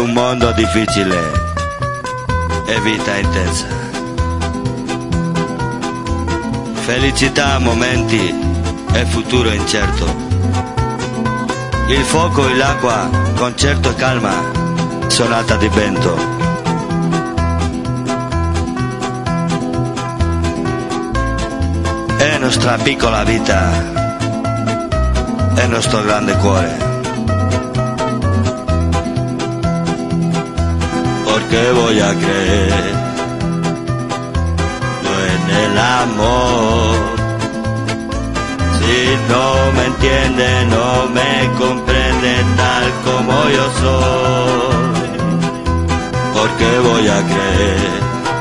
un mondo difficile e vita intensa. Felicità a momenti e futuro incerto. Il fuoco e l'acqua, concerto e calma, sonata di vento. È nostra piccola vita, è nostro grande cuore. Porque voy a creer no en el amor. Si no me entiende, no me comprende tal como yo soy. Porque voy a creer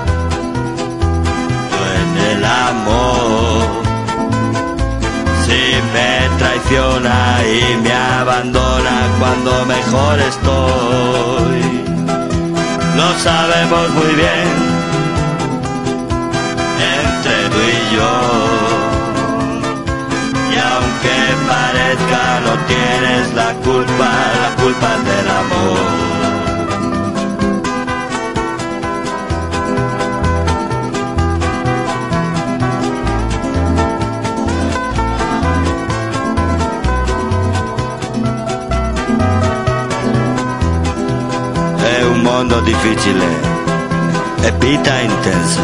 no en el amor. Si me traiciona y me abandona cuando mejor estoy. Lo sabemos muy bien, entre tú y yo. Y aunque parezca, no tienes la culpa es del amor. È un mondo difficile e vita intensa.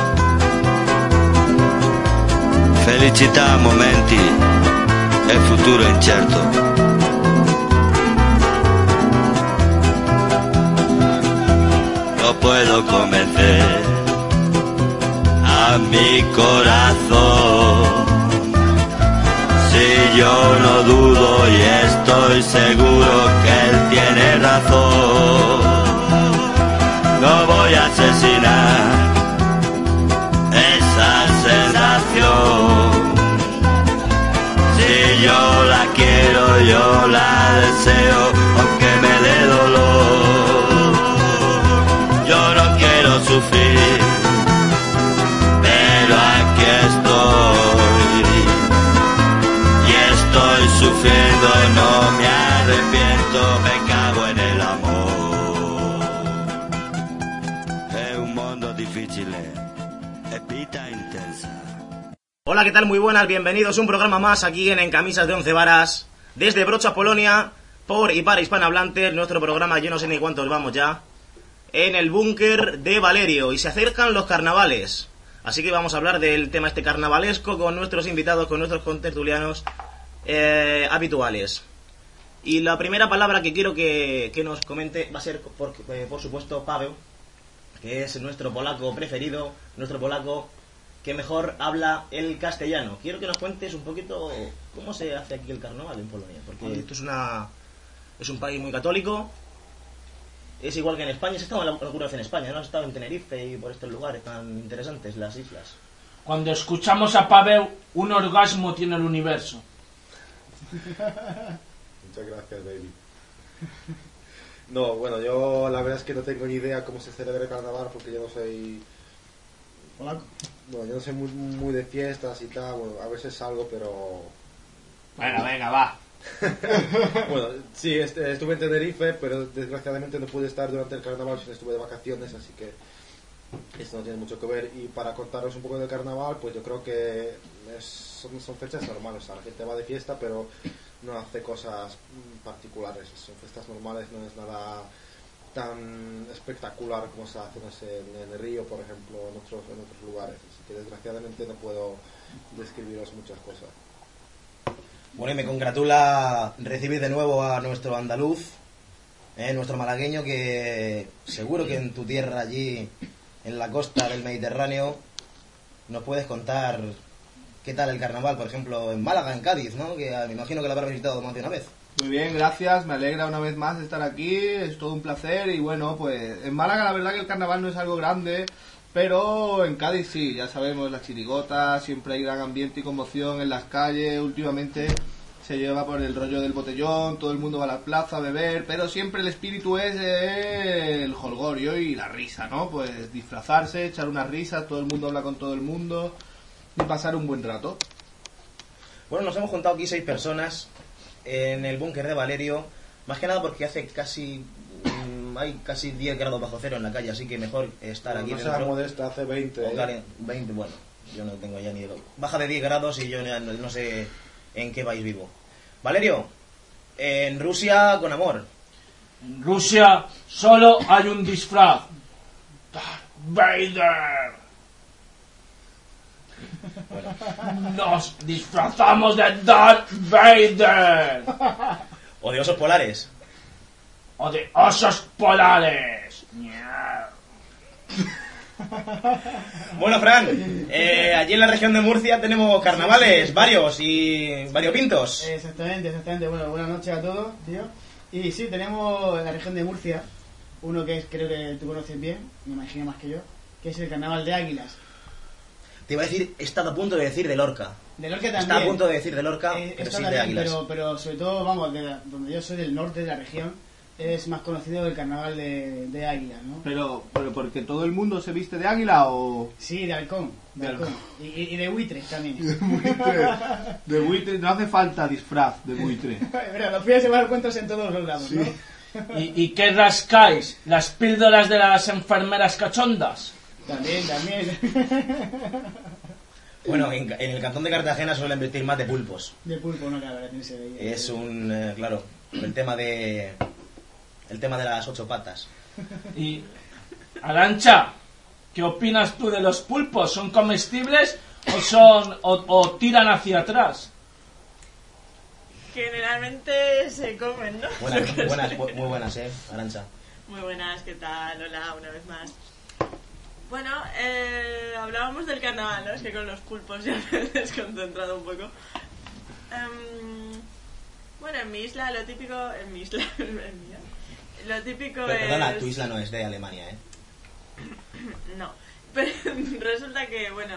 Felicità a momenti e futuro incerto. No puedo convencer a mi corazón. Si yo no dudo y estoy seguro que él tiene razón. No voy a asesinar esa sensación. Si yo la quiero, yo la deseo, aunque me dé dolor. Yo no quiero sufrir, pero aquí estoy. Y estoy sufriendo, no me arrepiento, me cago en el amor. Hola, ¿qué tal? Muy buenas, bienvenidos a un programa más aquí en Camisas de 11 Varas, desde Brocha, Polonia, por y para hispanohablantes, nuestro programa, yo no sé ni cuántos vamos ya, en el búnker de Valerio, y se acercan los carnavales, así que vamos a hablar del tema este carnavalesco con nuestros invitados, con nuestros contertulianos habituales. Y la primera palabra que quiero que nos comente va a ser, por supuesto, Paweł, que es nuestro polaco preferido, nuestro polaco que mejor habla el castellano. Quiero que nos cuentes un poquito cómo se hace aquí el carnaval en Polonia, porque esto es un país muy católico, es igual que en España. Has estado alguna vez en España, ¿no? Has estado en Tenerife y por estos lugares tan interesantes, las islas. Cuando escuchamos a Paweł, un orgasmo tiene el universo. Muchas gracias, baby. No, bueno, yo la verdad es que no tengo ni idea cómo se celebra el carnaval porque yo no soy polaco. Bueno, yo no soy muy de fiestas y tal, bueno, a veces salgo, pero... Bueno, venga, va. Bueno, sí, estuve en Tenerife, pero desgraciadamente no pude estar durante el carnaval, sino estuve de vacaciones, así que esto no tiene mucho que ver. Y para contaros un poco del carnaval, pues yo creo que son fechas normales, o sea, la gente va de fiesta, pero no hace cosas particulares, son fiestas normales, no es nada tan espectacular como se hace, no sé, en el Río, por ejemplo, en otros lugares, así que desgraciadamente no puedo describiros muchas cosas. Bueno, y me congratula recibir de nuevo a nuestro andaluz, nuestro malagueño, que seguro que en tu tierra allí, en la costa del Mediterráneo, nos puedes contar qué tal el carnaval, por ejemplo, en Málaga, en Cádiz, ¿no? Que me imagino que lo habrás visitado más de una vez. Muy bien, gracias, me alegra una vez más estar aquí, es todo un placer. Y bueno, pues en Málaga la verdad que el carnaval no es algo grande, pero en Cádiz sí, ya sabemos, las chirigotas, siempre hay gran ambiente y conmoción en las calles. Últimamente se lleva por el rollo del botellón, todo el mundo va a la plaza a beber, pero siempre el espíritu es el jolgorio y la risa, ¿no? Pues disfrazarse, echar unas risas, todo el mundo habla con todo el mundo y pasar un buen rato. Bueno, nos hemos juntado aquí 6 personas en el búnker de Valerio, más que nada porque hace casi hay casi 10 grados bajo cero en la calle, así que mejor estar aquí No dentro. sea modesta, hace 20. O 20, bueno, yo no tengo ya ni... Baja de 10 grados y yo no sé en qué país vivo. Valerio, en Rusia con amor. En Rusia solo hay un disfraz. Darth Vader. Nos disfrazamos de Darth Vader. O de osos polares. O de osos polares. Bueno, Fran, allí en la región de Murcia tenemos carnavales, varios y variopintos. Exactamente. Bueno, buenas noches a todos, tío. Y sí, tenemos en la región de Murcia uno que creo que tú conoces bien, me imagino más que yo, que es el Carnaval de Águilas. Te iba a decir, he estado a punto de decir de Lorca. De Lorca también. Está a punto de decir de Lorca, pero está sí de también, Águilas. pero sobre todo, vamos, de donde yo soy, del norte de la región, es más conocido el Carnaval de Águilas, ¿no? Pero porque todo el mundo se viste de águila o... Sí, de halcón. De halcón. Y de buitres también. De buitre, no hace falta disfraz de buitre. Pero los fines de semana encuentros en todos los lados, ¿no? ¿Y qué rascáis? ¿Las píldoras de las enfermeras cachondas? También. Bueno, en el cantón de Cartagena suelen vestir más de pulpos. De pulpo, no, claro, tiene que ser ahí. Es un, claro, el tema de las 8 patas. Y Arantxa, ¿qué opinas tú de los pulpos? ¿Son comestibles o tiran hacia atrás? Generalmente se comen, ¿no? Muy buenas, Arantxa. Muy buenas, ¿qué tal? Hola, una vez más. Bueno, hablábamos del carnaval, ¿no? Es que con los pulpos ya me he desconcentrado un poco. Bueno, en mi isla lo típico... En mi isla... Lo típico Pero, es... perdona, tu isla no es de Alemania, ¿eh? No, pero resulta que, bueno...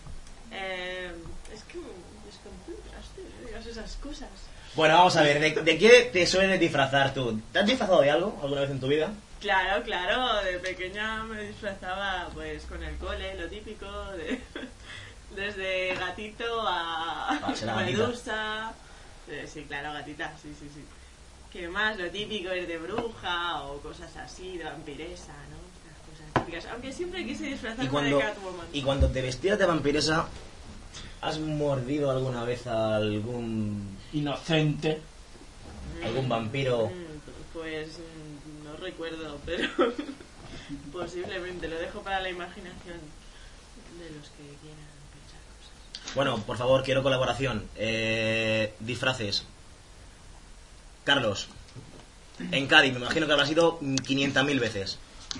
es que me desconcentras, tío, digas esas cosas. Bueno, vamos a ver, ¿de qué te sueles disfrazar tú? ¿Te has disfrazado de algo alguna vez en tu vida? Claro, de pequeña me disfrazaba pues con el cole, lo típico, desde gatito a medusa. Sí, claro, gatita, sí. ¿Qué más? Lo típico es de bruja o cosas así, de vampiresa, ¿no? Las cosas típicas. Aunque siempre quise disfrazarme de Catwoman. Y cuando te vestías de vampiresa, ¿has mordido alguna vez a algún Inocente. vampiro? Pues no recuerdo, pero posiblemente lo dejo para la imaginación de los que quieran pensar cosas. Bueno, por favor, quiero colaboración. Disfraces. Carlos, en Cádiz, me imagino que habrás ido 500.000 veces.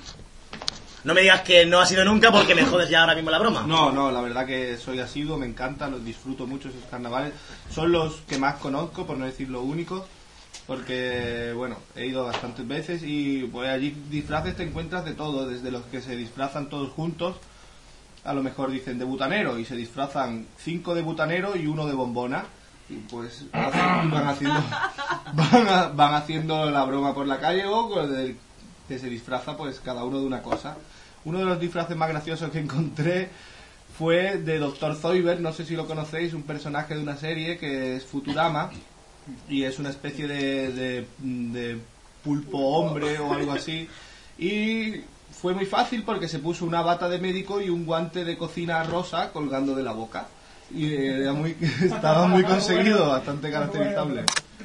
No me digas que no has ido nunca porque me jodes ya ahora mismo la broma. No, la verdad que soy asiduo, me encanta, los disfruto mucho esos carnavales. Son los que más conozco, por no decir lo único, porque, bueno, he ido bastantes veces y pues allí disfraces te encuentras de todo, desde los que se disfrazan todos juntos, a lo mejor dicen de butanero y se disfrazan 5 de butanero y 1 de bombona. Y pues van haciendo la broma por la calle o con el que se disfraza pues cada uno de una cosa. Uno de los disfraces más graciosos que encontré fue de Dr. Zoidberg, no sé si lo conocéis, un personaje de una serie que es Futurama y es una especie de pulpo hombre o algo así, y fue muy fácil porque se puso una bata de médico y un guante de cocina rosa colgando de la boca. Y estaba muy conseguido, bastante caracterizable.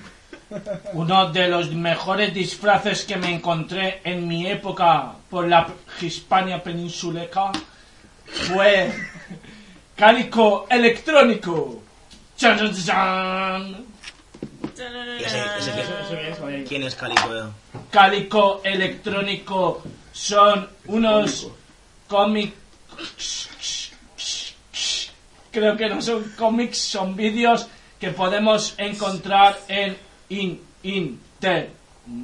Uno de los mejores disfraces que me encontré en mi época por la Hispania peninsuleca fue Cálico electrónico. ¡Chan, chan, chan! ¿Quién es Cálico? Cálico electrónico son unos cómics. Creo que no son cómics, son vídeos que podemos encontrar en internet.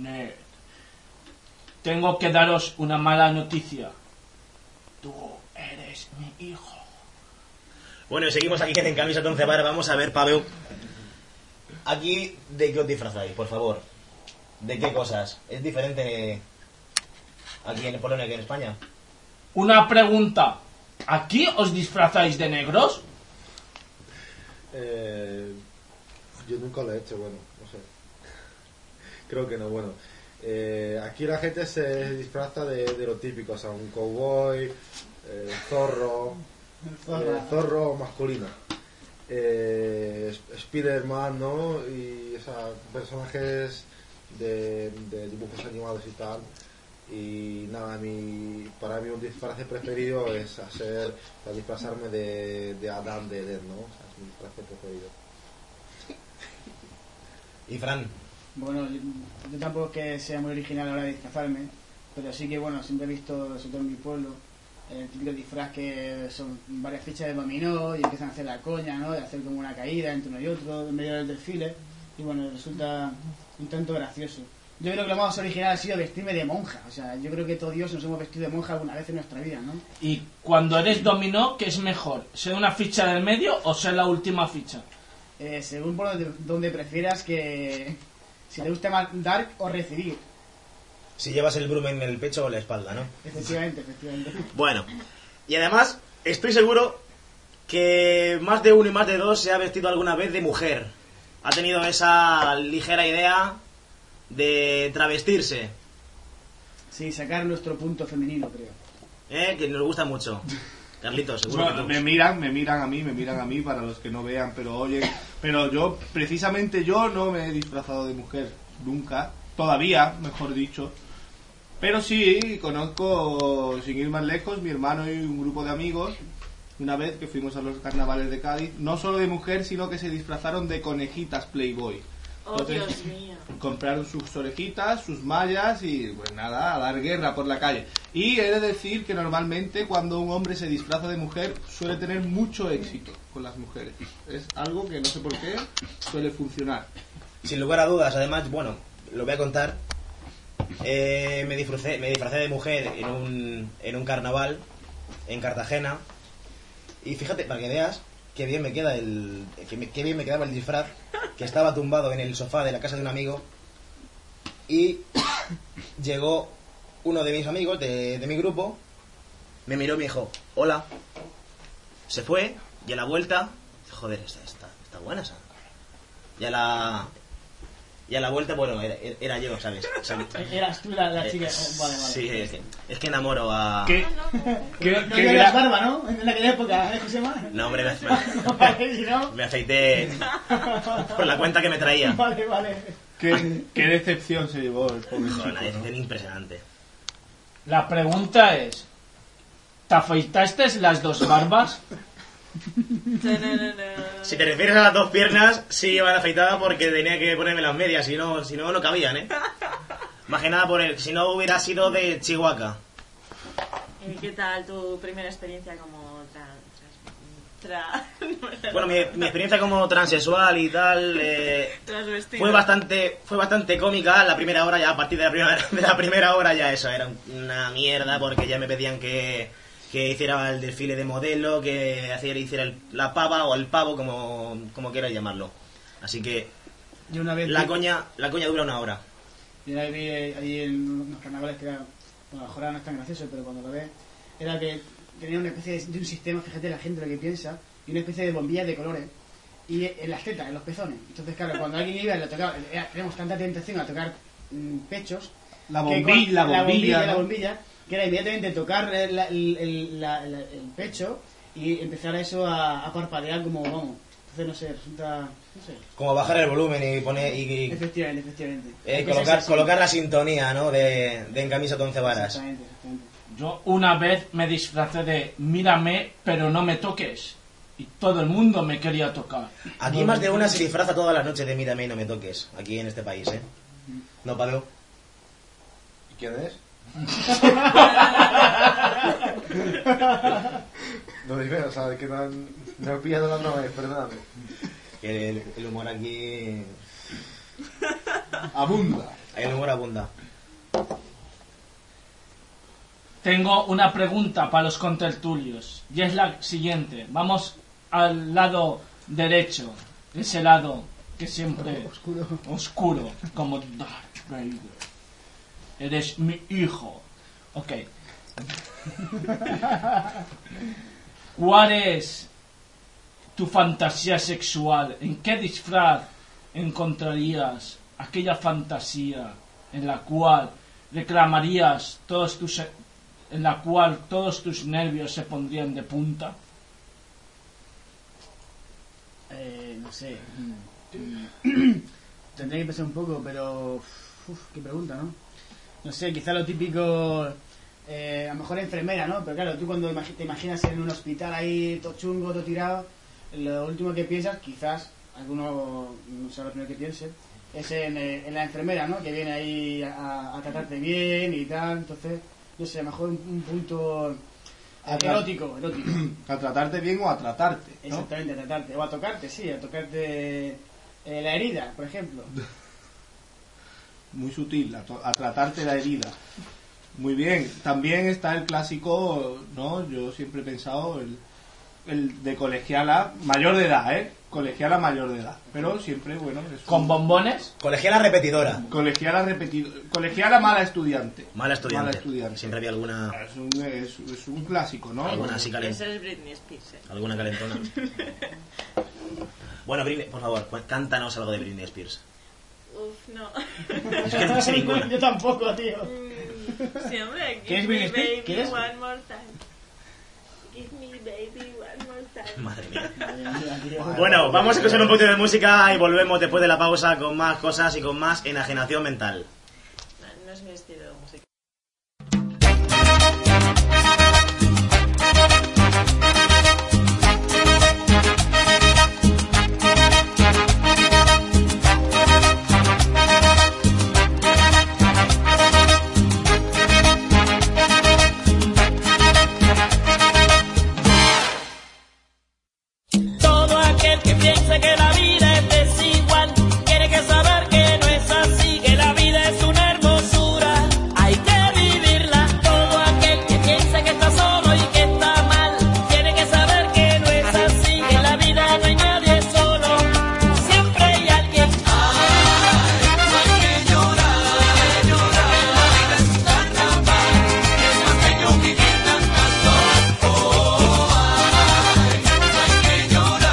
Tengo que daros una mala noticia. Tú eres mi hijo. Bueno, y seguimos aquí en Camisas de Once Varas. Vamos a ver, Pavel. Aquí, ¿de qué os disfrazáis, por favor? ¿De qué cosas? ¿Es diferente aquí en Polonia que en España? Una pregunta. ¿Aquí os disfrazáis de negros? Yo nunca lo he hecho, bueno, no sé. Creo que no, bueno. Aquí la gente se disfraza de lo típico, o sea, un cowboy, zorro masculino, Spider-Man, ¿no? Y o sea, personajes de dibujos animados y tal. Y nada, para mí un disfraz preferido es disfrazarme de Adán de Eden, ¿no? O sea, es mi disfraz preferido. ¿Y Fran? Bueno, yo tampoco es que sea muy original a la hora de disfrazarme, pero sí que, bueno, siempre he visto, sobre todo en mi pueblo, el típico disfraz que son varias fichas de dominó y empiezan a hacer la coña, ¿no? De hacer como una caída entre uno y otro en medio del desfile, y bueno, resulta un tanto gracioso. Yo creo que lo más original ha sido vestirme de monja. O sea, yo creo que todos nos hemos vestido de monja alguna vez en nuestra vida, ¿no? Y cuando eres dominó, ¿qué es mejor? ¿Ser una ficha del medio o ser la última ficha? Según por donde prefieras que... Si te gusta más dar o recibir. Si llevas el broom en el pecho o en la espalda, ¿no? Efectivamente. Bueno, y además estoy seguro que más de uno y más de dos se ha vestido alguna vez de mujer. Ha tenido esa ligera idea de travestirse. Sí, sacar nuestro punto femenino, creo. Que nos gusta mucho. Carlitos, seguro que tú. Me miran a mí para los que no vean, pero oyen. Pero yo, precisamente yo no me he disfrazado de mujer, nunca. Todavía, mejor dicho. Pero sí, conozco, sin ir más lejos, mi hermano y un grupo de amigos, una vez que fuimos a los carnavales de Cádiz, no solo de mujer, sino que se disfrazaron de conejitas Playboy. Entonces, Dios mío. compraron sus orejitas, sus mallas y pues nada, a dar guerra por la calle. Y he de decir que normalmente cuando un hombre se disfraza de mujer suele tener mucho éxito con las mujeres. Es algo que no sé por qué suele funcionar. Sin lugar a dudas, además, bueno, lo voy a contar. Me disfracé de mujer en un carnaval en Cartagena. Y fíjate, para que veas qué bien me queda qué bien me quedaba el disfraz, que estaba tumbado en el sofá de la casa de un amigo y llegó uno de mis amigos de mi grupo, me miró y me dijo, hola. Se fue y a la vuelta, joder, está buena esa. Y a la vuelta, bueno, era yo, ¿sabes? Eras tú la chica. Vale. Sí, es que enamoro a... No llevas barba, ¿no? En aquella época, ¿eh, Josema? No, hombre, ¿Si no? me afeité por la cuenta que me traía. Vale. ¿Qué decepción se llevó el pobre chico, Joder, una decepción ¿no? impresionante. La pregunta es, ¿te afeitaste las dos barbas? Si te refieres a las dos piernas, sí iba afeitada porque tenía que ponerme las medias, si no cabían, ¿eh? Más que nada si no hubiera sido de Chihuahua. ¿Qué tal tu primera experiencia como Bueno, mi experiencia como transexual y tal fue bastante cómica la primera hora. Ya a partir de la primera hora ya eso era una mierda, porque ya me pedían que hiciera el desfile de modelo, que hiciera la pava o el pavo, como quieras llamarlo. Así que Yo una vez la coña dura una hora. Yo una vez vi ahí en los carnavales que era, bueno, a lo mejor ahora no es tan gracioso, pero cuando lo ves, era que tenía una especie de un sistema, fíjate la gente lo que piensa, y una especie de bombillas de colores, y en las tetas, en los pezones. Entonces, claro, cuando alguien iba y le tocaba, tenemos tanta tentación a tocar pechos, La que bombilla, que era inmediatamente tocar el pecho y empezar eso a parpadear como vamos. Entonces, no sé, resulta... No sé. Como bajar el volumen y poner... Efectivamente. Colocar la sintonía, ¿no? de En Camisa de 11 Varas. Exactamente. Yo una vez me disfracé de mírame, pero no me toques. Y todo el mundo me quería tocar. Aquí más de una se disfraza todas las noches de mírame y no me toques. Aquí en este país, ¿eh? ¿No, Pablo? ¿Y quién es? No dime, o sea, que no he pillado la otra vez, perdóname. Que el humor aquí... abunda. El humor abunda. Tengo una pregunta para los contertulios. Y es la siguiente. Vamos al lado derecho. Ese lado que siempre... Oscuro. Como Darth Vader. Eres mi hijo. Ok. ¿Cuál es tu fantasía sexual? ¿En qué disfraz encontrarías aquella fantasía en la cual reclamarías en la cual todos tus nervios se pondrían de punta? No sé. Tendría que pensar un poco, pero... qué pregunta, ¿no? No sé, quizá lo típico... a lo mejor enfermera, ¿no? Pero claro, tú cuando te imaginas en un hospital ahí todo chungo, todo tirado, lo último que piensas, quizás, alguno no sé lo primero que piense, es en la enfermera, ¿no? Que viene ahí a tratarte bien y tal. Entonces, no sé, a lo mejor un punto erótico. A tratarte bien o a tratarte, ¿no? Exactamente, a tratarte. O a tocarte, sí, a tocarte la herida, por ejemplo. Muy sutil, a tratarte la herida. Muy bien. También está el clásico, ¿no? Yo siempre he pensado el de colegiala mayor de edad, colegiala mayor de edad, pero siempre, bueno, ¿con bombones? Colegiala repetidora. Colegiala mala estudiante. Mala estudiante. Siempre había alguna... Es un clásico, ¿no? Alguna así calentona. Esa es Britney Spears, Alguna calentona. Bueno, Britney, por favor, cántanos algo de Britney Spears. Uf, no. Es que no sé ninguna. Yo tampoco, tío. Sí, hombre. ¿Qué es Britney Spears? ¿Qué es? One more time. Give me baby one more time. Madre mía. Bueno, vamos a escuchar un poquito de música y volvemos después de la pausa con más cosas y con más enajenación mental. No es mi estilo de música. Que la vida es desigual, tiene que saber que no es así, que la vida es una hermosura, hay que vivirla. Todo aquel que piensa que está solo y que está mal, tiene que saber que no es así, que en la vida no hay nadie solo, siempre hay alguien. Ay, no hay que llorar, la vida es un carnaval, es más que yo vivir cantando. Oh, ay, no hay que llorar.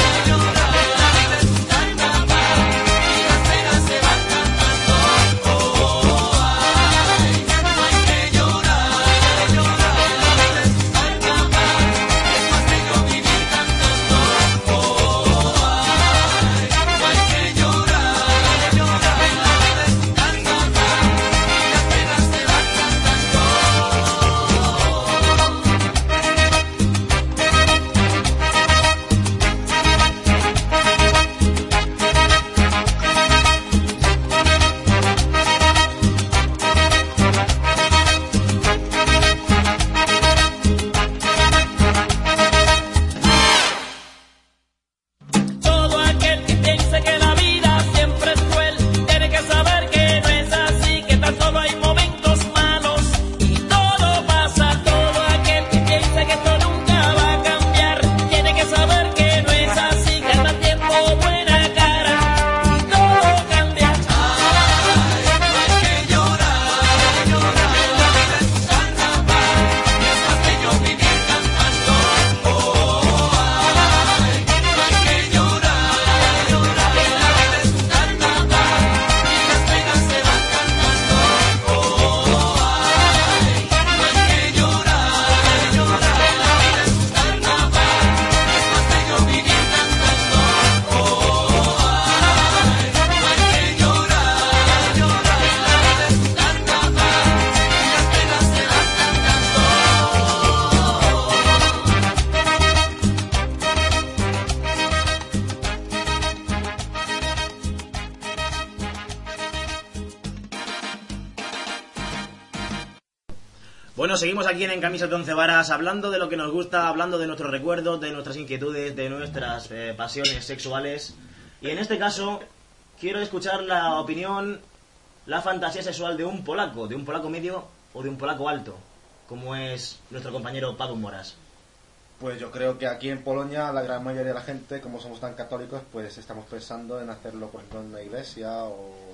Bueno, seguimos aquí en Camisas de Once Varas, hablando de lo que nos gusta, hablando de nuestros recuerdos, de nuestras inquietudes, de nuestras pasiones sexuales. Y en este caso, quiero escuchar la opinión, la fantasía sexual de un polaco medio o de un polaco alto, como es nuestro compañero Paweł Moras. Pues yo creo que aquí en Polonia la gran mayoría de la gente, como somos tan católicos, pues estamos pensando en hacerlo, por ejemplo, en una iglesia o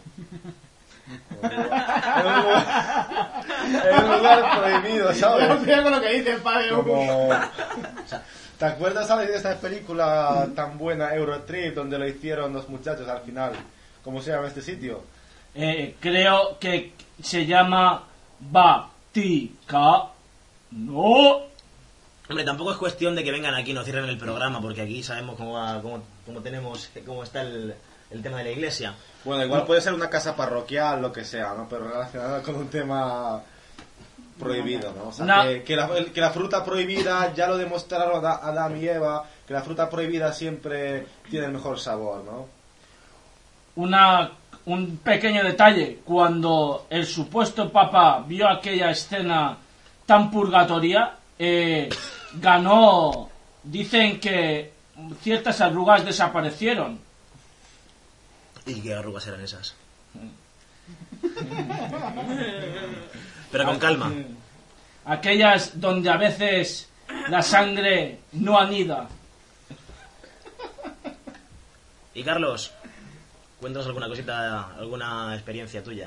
en un lugar prohibido, ¿sabes? No con lo que dices, padre. Como... ¿Te acuerdas, sabes, de esta película tan buena, Eurotrip, donde lo hicieron los muchachos al final? ¿Cómo se llama este sitio? Creo que se llama Vaticano. Hombre, tampoco es cuestión de que vengan aquí y nos cierren el programa, porque aquí sabemos cómo está el tema de la iglesia. Bueno, igual puede ser una casa parroquial, lo que sea, ¿no? Pero relacionada con un tema prohibido, ¿no? O sea, No. que la fruta prohibida, ya lo demostraron Adán y Eva, que la fruta prohibida siempre tiene el mejor sabor, ¿no? Un pequeño detalle: cuando el supuesto papa vio aquella escena tan purgatoria, ganó, dicen que ciertas arrugas desaparecieron. ¿Y qué arrugas eran esas? Pero con calma. Aquellas donde a veces la sangre no anida. Y Carlos, cuéntanos alguna cosita, alguna experiencia tuya.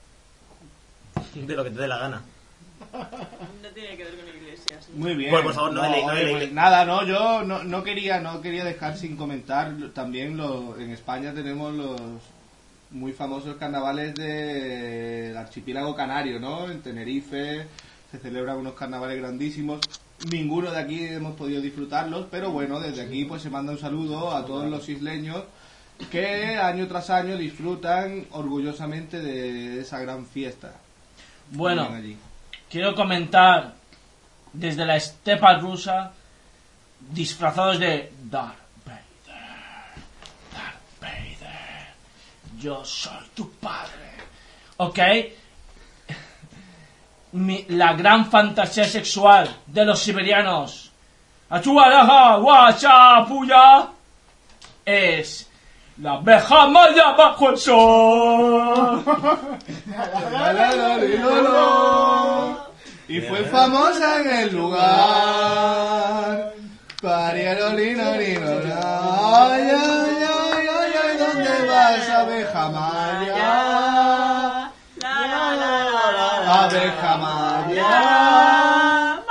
De lo que te dé la gana. No tiene que ver con iglesias. Muy bien. Bueno, por favor, no dele- pues nada, no, yo no quería dejar sin comentar. También en España tenemos los muy famosos carnavales del archipiélago canario, ¿no? En Tenerife se celebran unos carnavales grandísimos. Ninguno de aquí hemos podido disfrutarlos, pero bueno, desde aquí pues se manda un saludo a todos los isleños que año tras año disfrutan orgullosamente de esa gran fiesta. Bueno, Vienen allí. quiero comentar desde la estepa rusa, disfrazados de Darth Vader, yo soy tu padre, ¿ok? La gran fantasía sexual de los siberianos, Achuaraja, Guacha, Puya, es la abeja maya bajo el sol. Y fue famosa en el lugar. Ay, ¿dónde vas, abeja maya? Abeja maya.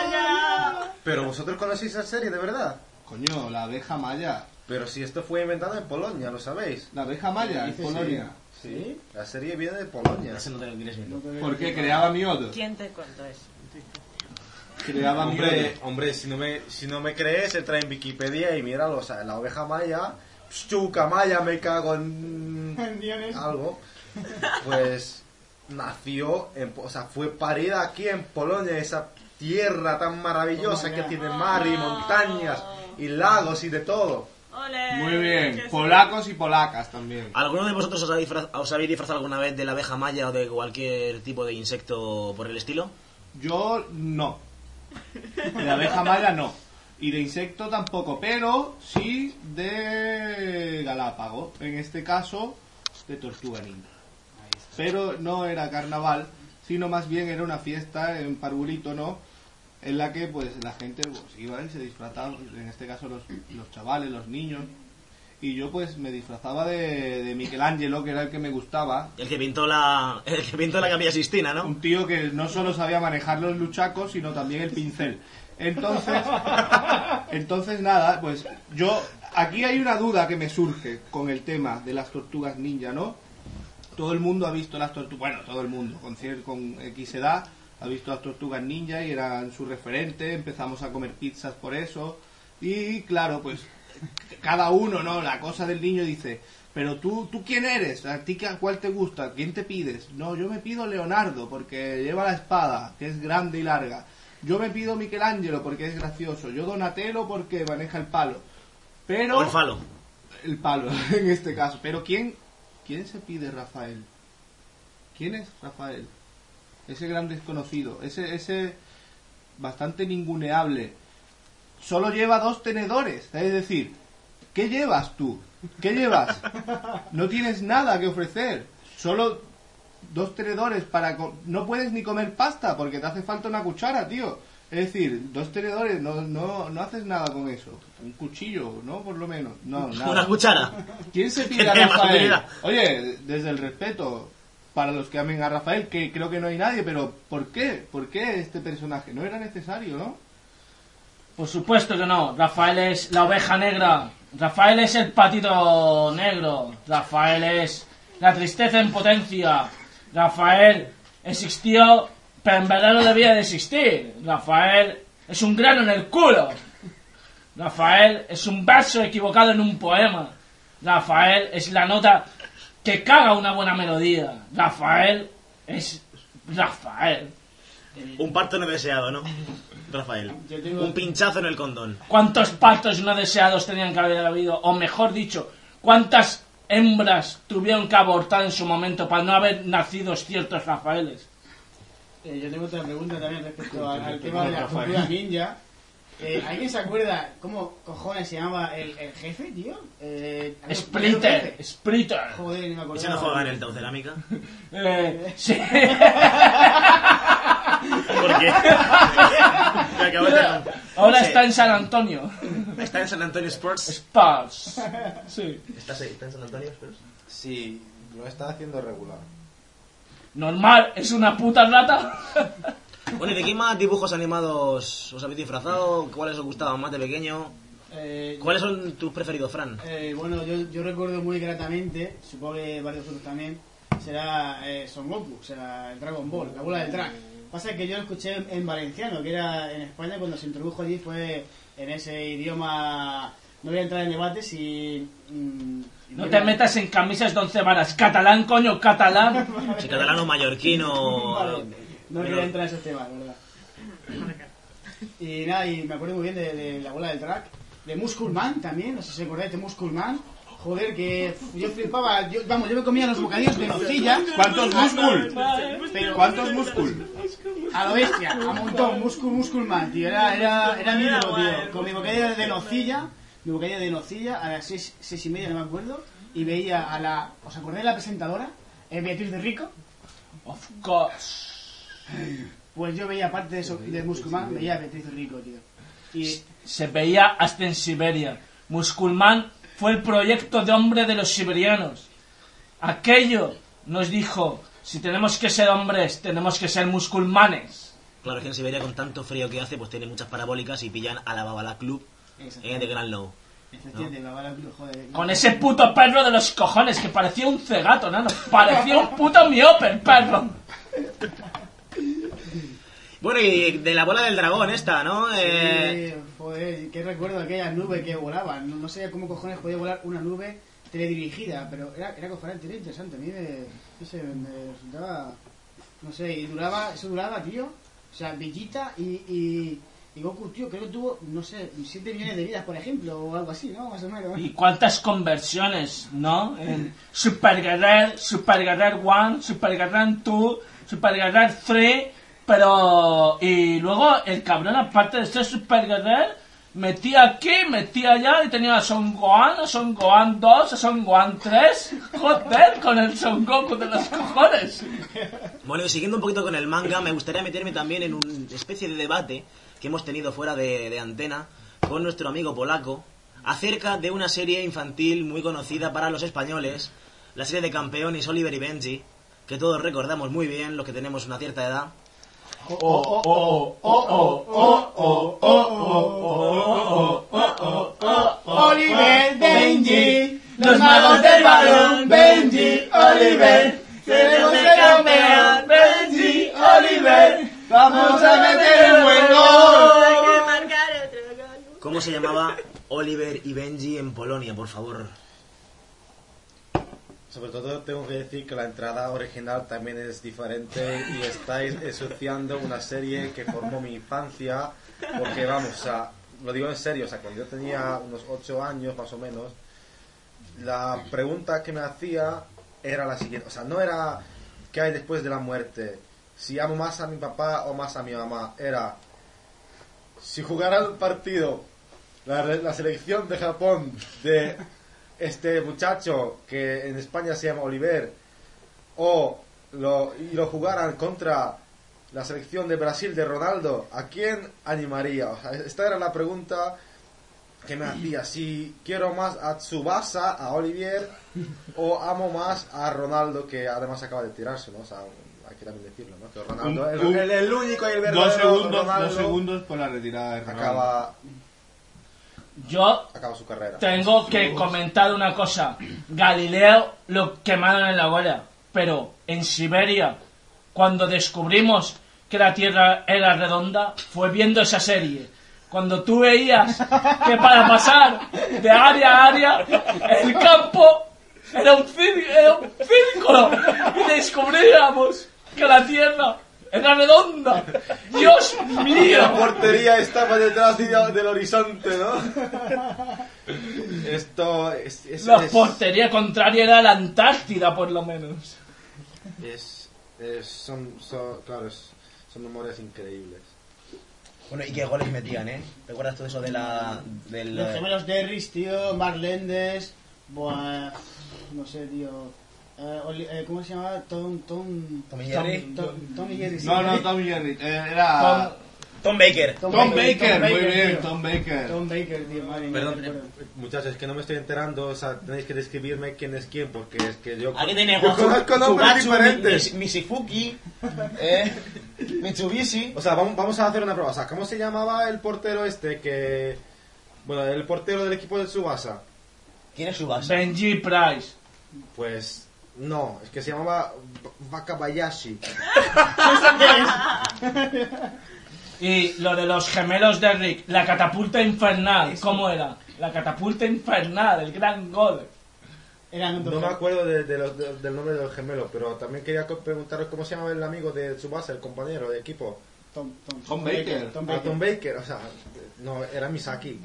Pero vosotros conocéis esa serie, ¿de verdad? Coño, la abeja maya. Pero si esto fue inventado en Polonia, ¿lo sabéis? La abeja maya en Polonia. Sí, la serie viene de Polonia. Ese no te lo quieres ver. Porque creaba miodo. ¿Quién te contó eso? Creaba miodo. Hombre, si no me crees, entra en Wikipedia y míralo, o sea, la oveja maya, chuca maya, me cago en algo, pues nació, o sea, fue parida aquí en Polonia, esa tierra tan maravillosa que tiene mar y montañas y lagos y de todo. ¡Ole! Muy bien, Que sí. polacos y polacas también. ¿Alguno de vosotros os habéis disfrazado alguna vez de la abeja maya o de cualquier tipo de insecto por el estilo? Yo no. De abeja maya no. Y de insecto tampoco, pero sí de galápago. En este caso, de tortuga ninja. Pero no era carnaval, sino más bien era una fiesta en Parvulito, ¿no? En la que pues la gente pues, iba y se disfrazaba, en este caso los chavales, los niños. Y yo pues me disfrazaba de Michelangelo, que era el que me gustaba. El que pintó la Capilla Sistina, ¿no? Un tío que no solo sabía manejar los luchacos, sino también el pincel. Entonces nada, pues yo... Aquí hay una duda que me surge con el tema de las tortugas ninja, ¿no? Todo el mundo ha visto las tortugas... Bueno, todo el mundo, con X edad, ha visto las tortugas ninja y eran su referente. Empezamos a comer pizzas por eso. Y claro, pues cada uno, ¿no? La cosa del niño dice... Pero tú ¿quién eres? ¿A ti cuál te gusta? ¿Quién te pides? No, yo me pido Leonardo porque lleva la espada, que es grande y larga. Yo me pido Michelangelo porque es gracioso. Yo Donatello porque maneja el palo. Pero... O el falo. El palo, en este caso. Pero ¿quién se pide Rafael? ¿Quién es Rafael? Ese gran desconocido. Ese bastante ninguneable. Solo lleva 2 tenedores. Es decir, ¿qué llevas tú? ¿Qué llevas? No tienes nada que ofrecer. Solo 2 tenedores para... No puedes ni comer pasta porque te hace falta una cuchara, tío. Es decir, 2 tenedores, no haces nada con eso. Un cuchillo, ¿no? Por lo menos. No, nada. Una cuchara. ¿Quién se pide a Qué Rafael? amabilidad. Oye, desde el respeto para los que amen a Rafael, que creo que no hay nadie, pero ¿por qué? ¿Por qué este personaje? No era necesario, ¿no? Por supuesto que no. Rafael es la oveja negra. Rafael es el patito negro. Rafael es La tristeza en potencia. Rafael existió, pero en verdad no debía de existir. Rafael es un grano en el culo. Rafael es un verso equivocado en un poema. Rafael es la nota que caga una buena melodía. Rafael es Rafael. Un parto no deseado, ¿no? Rafael. Un pinchazo en el condón. ¿Cuántos partos no deseados tenían que haber habido? O mejor dicho, ¿cuántas hembras tuvieron que abortar en su momento para no haber nacido ciertos Rafaeles? Yo tengo otra pregunta también respecto al tema de la cultura ninja. ¿Alguien se acuerda cómo cojones se llamaba el jefe, tío? Splitter. Joder, ni me acordaba. ¿Ese no juega en el Taucerámica? Sí. ¿Por qué? Ahora está en San Antonio. ¿Está en San Antonio Sports? Spurs. Sí. ¿Está en San Antonio Sports? Sí, lo está haciendo regular. Normal, es una puta rata. Bueno, ¿y de qué más dibujos animados os habéis disfrazado? ¿Cuáles os gustaban más de pequeño? ¿Cuáles son tus preferidos, Fran? Bueno, yo recuerdo muy gratamente, supongo que varios otros también, será Son Goku, o sea, el Dragon Ball, la bola del drag. Pasa que yo lo escuché en valenciano, que era en España cuando se introdujo allí, fue en ese idioma. No voy a entrar en debates y no te metas en camisas de 11 varas. Catalán, coño, catalán. Si catalán o mallorquino. Vale. No quería entrar en esos temas, ¿verdad? Y nada, y me acuerdo muy bien de la bola del track. De Musculman también, no sé si os acordáis de Musculman. Joder, que yo flipaba. Yo me comía los bocadillos de nocilla. ¿Cuántos múscul? Pero ¿Cuántos múscul? a lo bestia, a montón, Musculman, tío. Era mi ídolo, tío. Con mi bocadillo de nocilla, a las 6:30, no me acuerdo. Y veía a la. ¿Os acordáis de la presentadora? Beatriz de Rico. Of course. Pues yo veía parte de eso, de Musculman, veía a Beatriz de Rico, tío. Y se veía hasta en Siberia. Musculman fue el proyecto de hombre de los siberianos. Aquello nos dijo, si tenemos que ser hombres, tenemos que ser musculmanes. Claro, es que en Siberia con tanto frío que hace, pues tiene muchas parabólicas y pillan a la Babala Club de Gran Low. Efectivamente, ¿no? Babala Club, joder. Con ese puto perro de los cojones, que parecía un cegato, nano. Parecía un puto miope el perro. Bueno, y de la bola del dragón esta, ¿no? Sí, joder, que recuerdo aquellas nubes que volaban. No sé cómo cojones podía volar una nube teledirigida, pero era cojonante, era interesante. A mí me resultaba, no sé, y eso duraba, tío. O sea, Vegeta y Goku, tío, creo que tuvo, no sé, 7 millones de vidas, por ejemplo, o algo así, ¿no? Más o menos. Y cuántas conversiones, ¿no? En Super Guerrer 1, Super Guerrer 2, Super Guerrer 3... Pero, y luego el cabrón, aparte de ser Super Guerrer, metía aquí, metía allá y tenía a Son Gohan, a Son Gohan 2, a Son Gohan 3. Joder, con el Son Goku de los cojones. Bueno, y siguiendo un poquito con el manga, me gustaría meterme también en una especie de debate que hemos tenido fuera de antena con nuestro amigo polaco acerca de una serie infantil muy conocida para los españoles, la serie de Campeones, Oliver y Benji, que todos recordamos muy bien, los que tenemos una cierta edad. Oliver, Benji, los magos del balón, Benji, Oliver, queremos ser campeón, Benji, Oliver, vamos a meter un buen gol. ¿Cómo se llamaba Oliver y Benji en Polonia, por favor? Sobre todo tengo que decir que la entrada original también es diferente y estáis ensuciando una serie que formó mi infancia, porque vamos, o sea, lo digo en serio, o sea, cuando yo tenía unos 8 años más o menos, la pregunta que me hacía era la siguiente, o sea, no era ¿qué hay después de la muerte? Si amo más a mi papá o más a mi mamá, era si jugara el partido la selección de Japón de este muchacho que en España se llama Oliver o lo jugaran contra la selección de Brasil de Ronaldo, ¿a quién animaría? O sea, esta era la pregunta que me hacía, si quiero más a Tsubasa, a Olivier, o amo más a Ronaldo, que además acaba de tirarse, ¿no? O sea, hay que también decirlo, ¿no? Que Ronaldo el único y el verdadero Ronaldo, 2 segundos por la retirada de Ronaldo. Acaba Yo acaba su carrera. tengo que comentar una cosa. Galileo lo quemaron en la hoguera, pero en Siberia, cuando descubrimos que la Tierra era redonda, fue viendo esa serie. Cuando tú veías que para pasar de área a área, el campo era un círculo y descubríamos que la Tierra era redonda. ¡Dios mío! La portería estaba detrás del horizonte, ¿no? Esto es... La portería contraria era la Antártida, por lo menos. Son memorias increíbles. Bueno, y qué goles metían, ¿eh? ¿Recuerdas todo eso de Los gemelos Derris, tío, Mark Lendes, buah, no sé, tío. ¿Cómo se llamaba? Tommy Jerry. Tommy Jerry. Sí, No, Tommy Jerry. Era... Tom Baker. Tom Baker, muy bien, tío. Tom Baker. Tom Baker, tío, madre mía. Perdón, muchachos, es que no me estoy enterando, o sea, tenéis que describirme quién es quién, porque es que yo Aquí tenemos conozco nombres diferentes. Michifuki, Mitsubishi. O sea, vamos a hacer una prueba. O sea, ¿cómo se llamaba el portero este que... Bueno, el portero del equipo de Tsubasa? ¿Quién es su base? Benji Price. Pues... No, es que se llamaba Wakabayashi. Y lo de los gemelos de Rick, la catapulta infernal, ¿cómo era? La catapulta infernal, el gran gol. No me acuerdo del nombre del gemelo, pero también quería preguntaros cómo se llamaba el amigo de Tsubasa, el compañero de equipo. Tom Baker. Tom Tom Baker, o sea, no, era Misaki.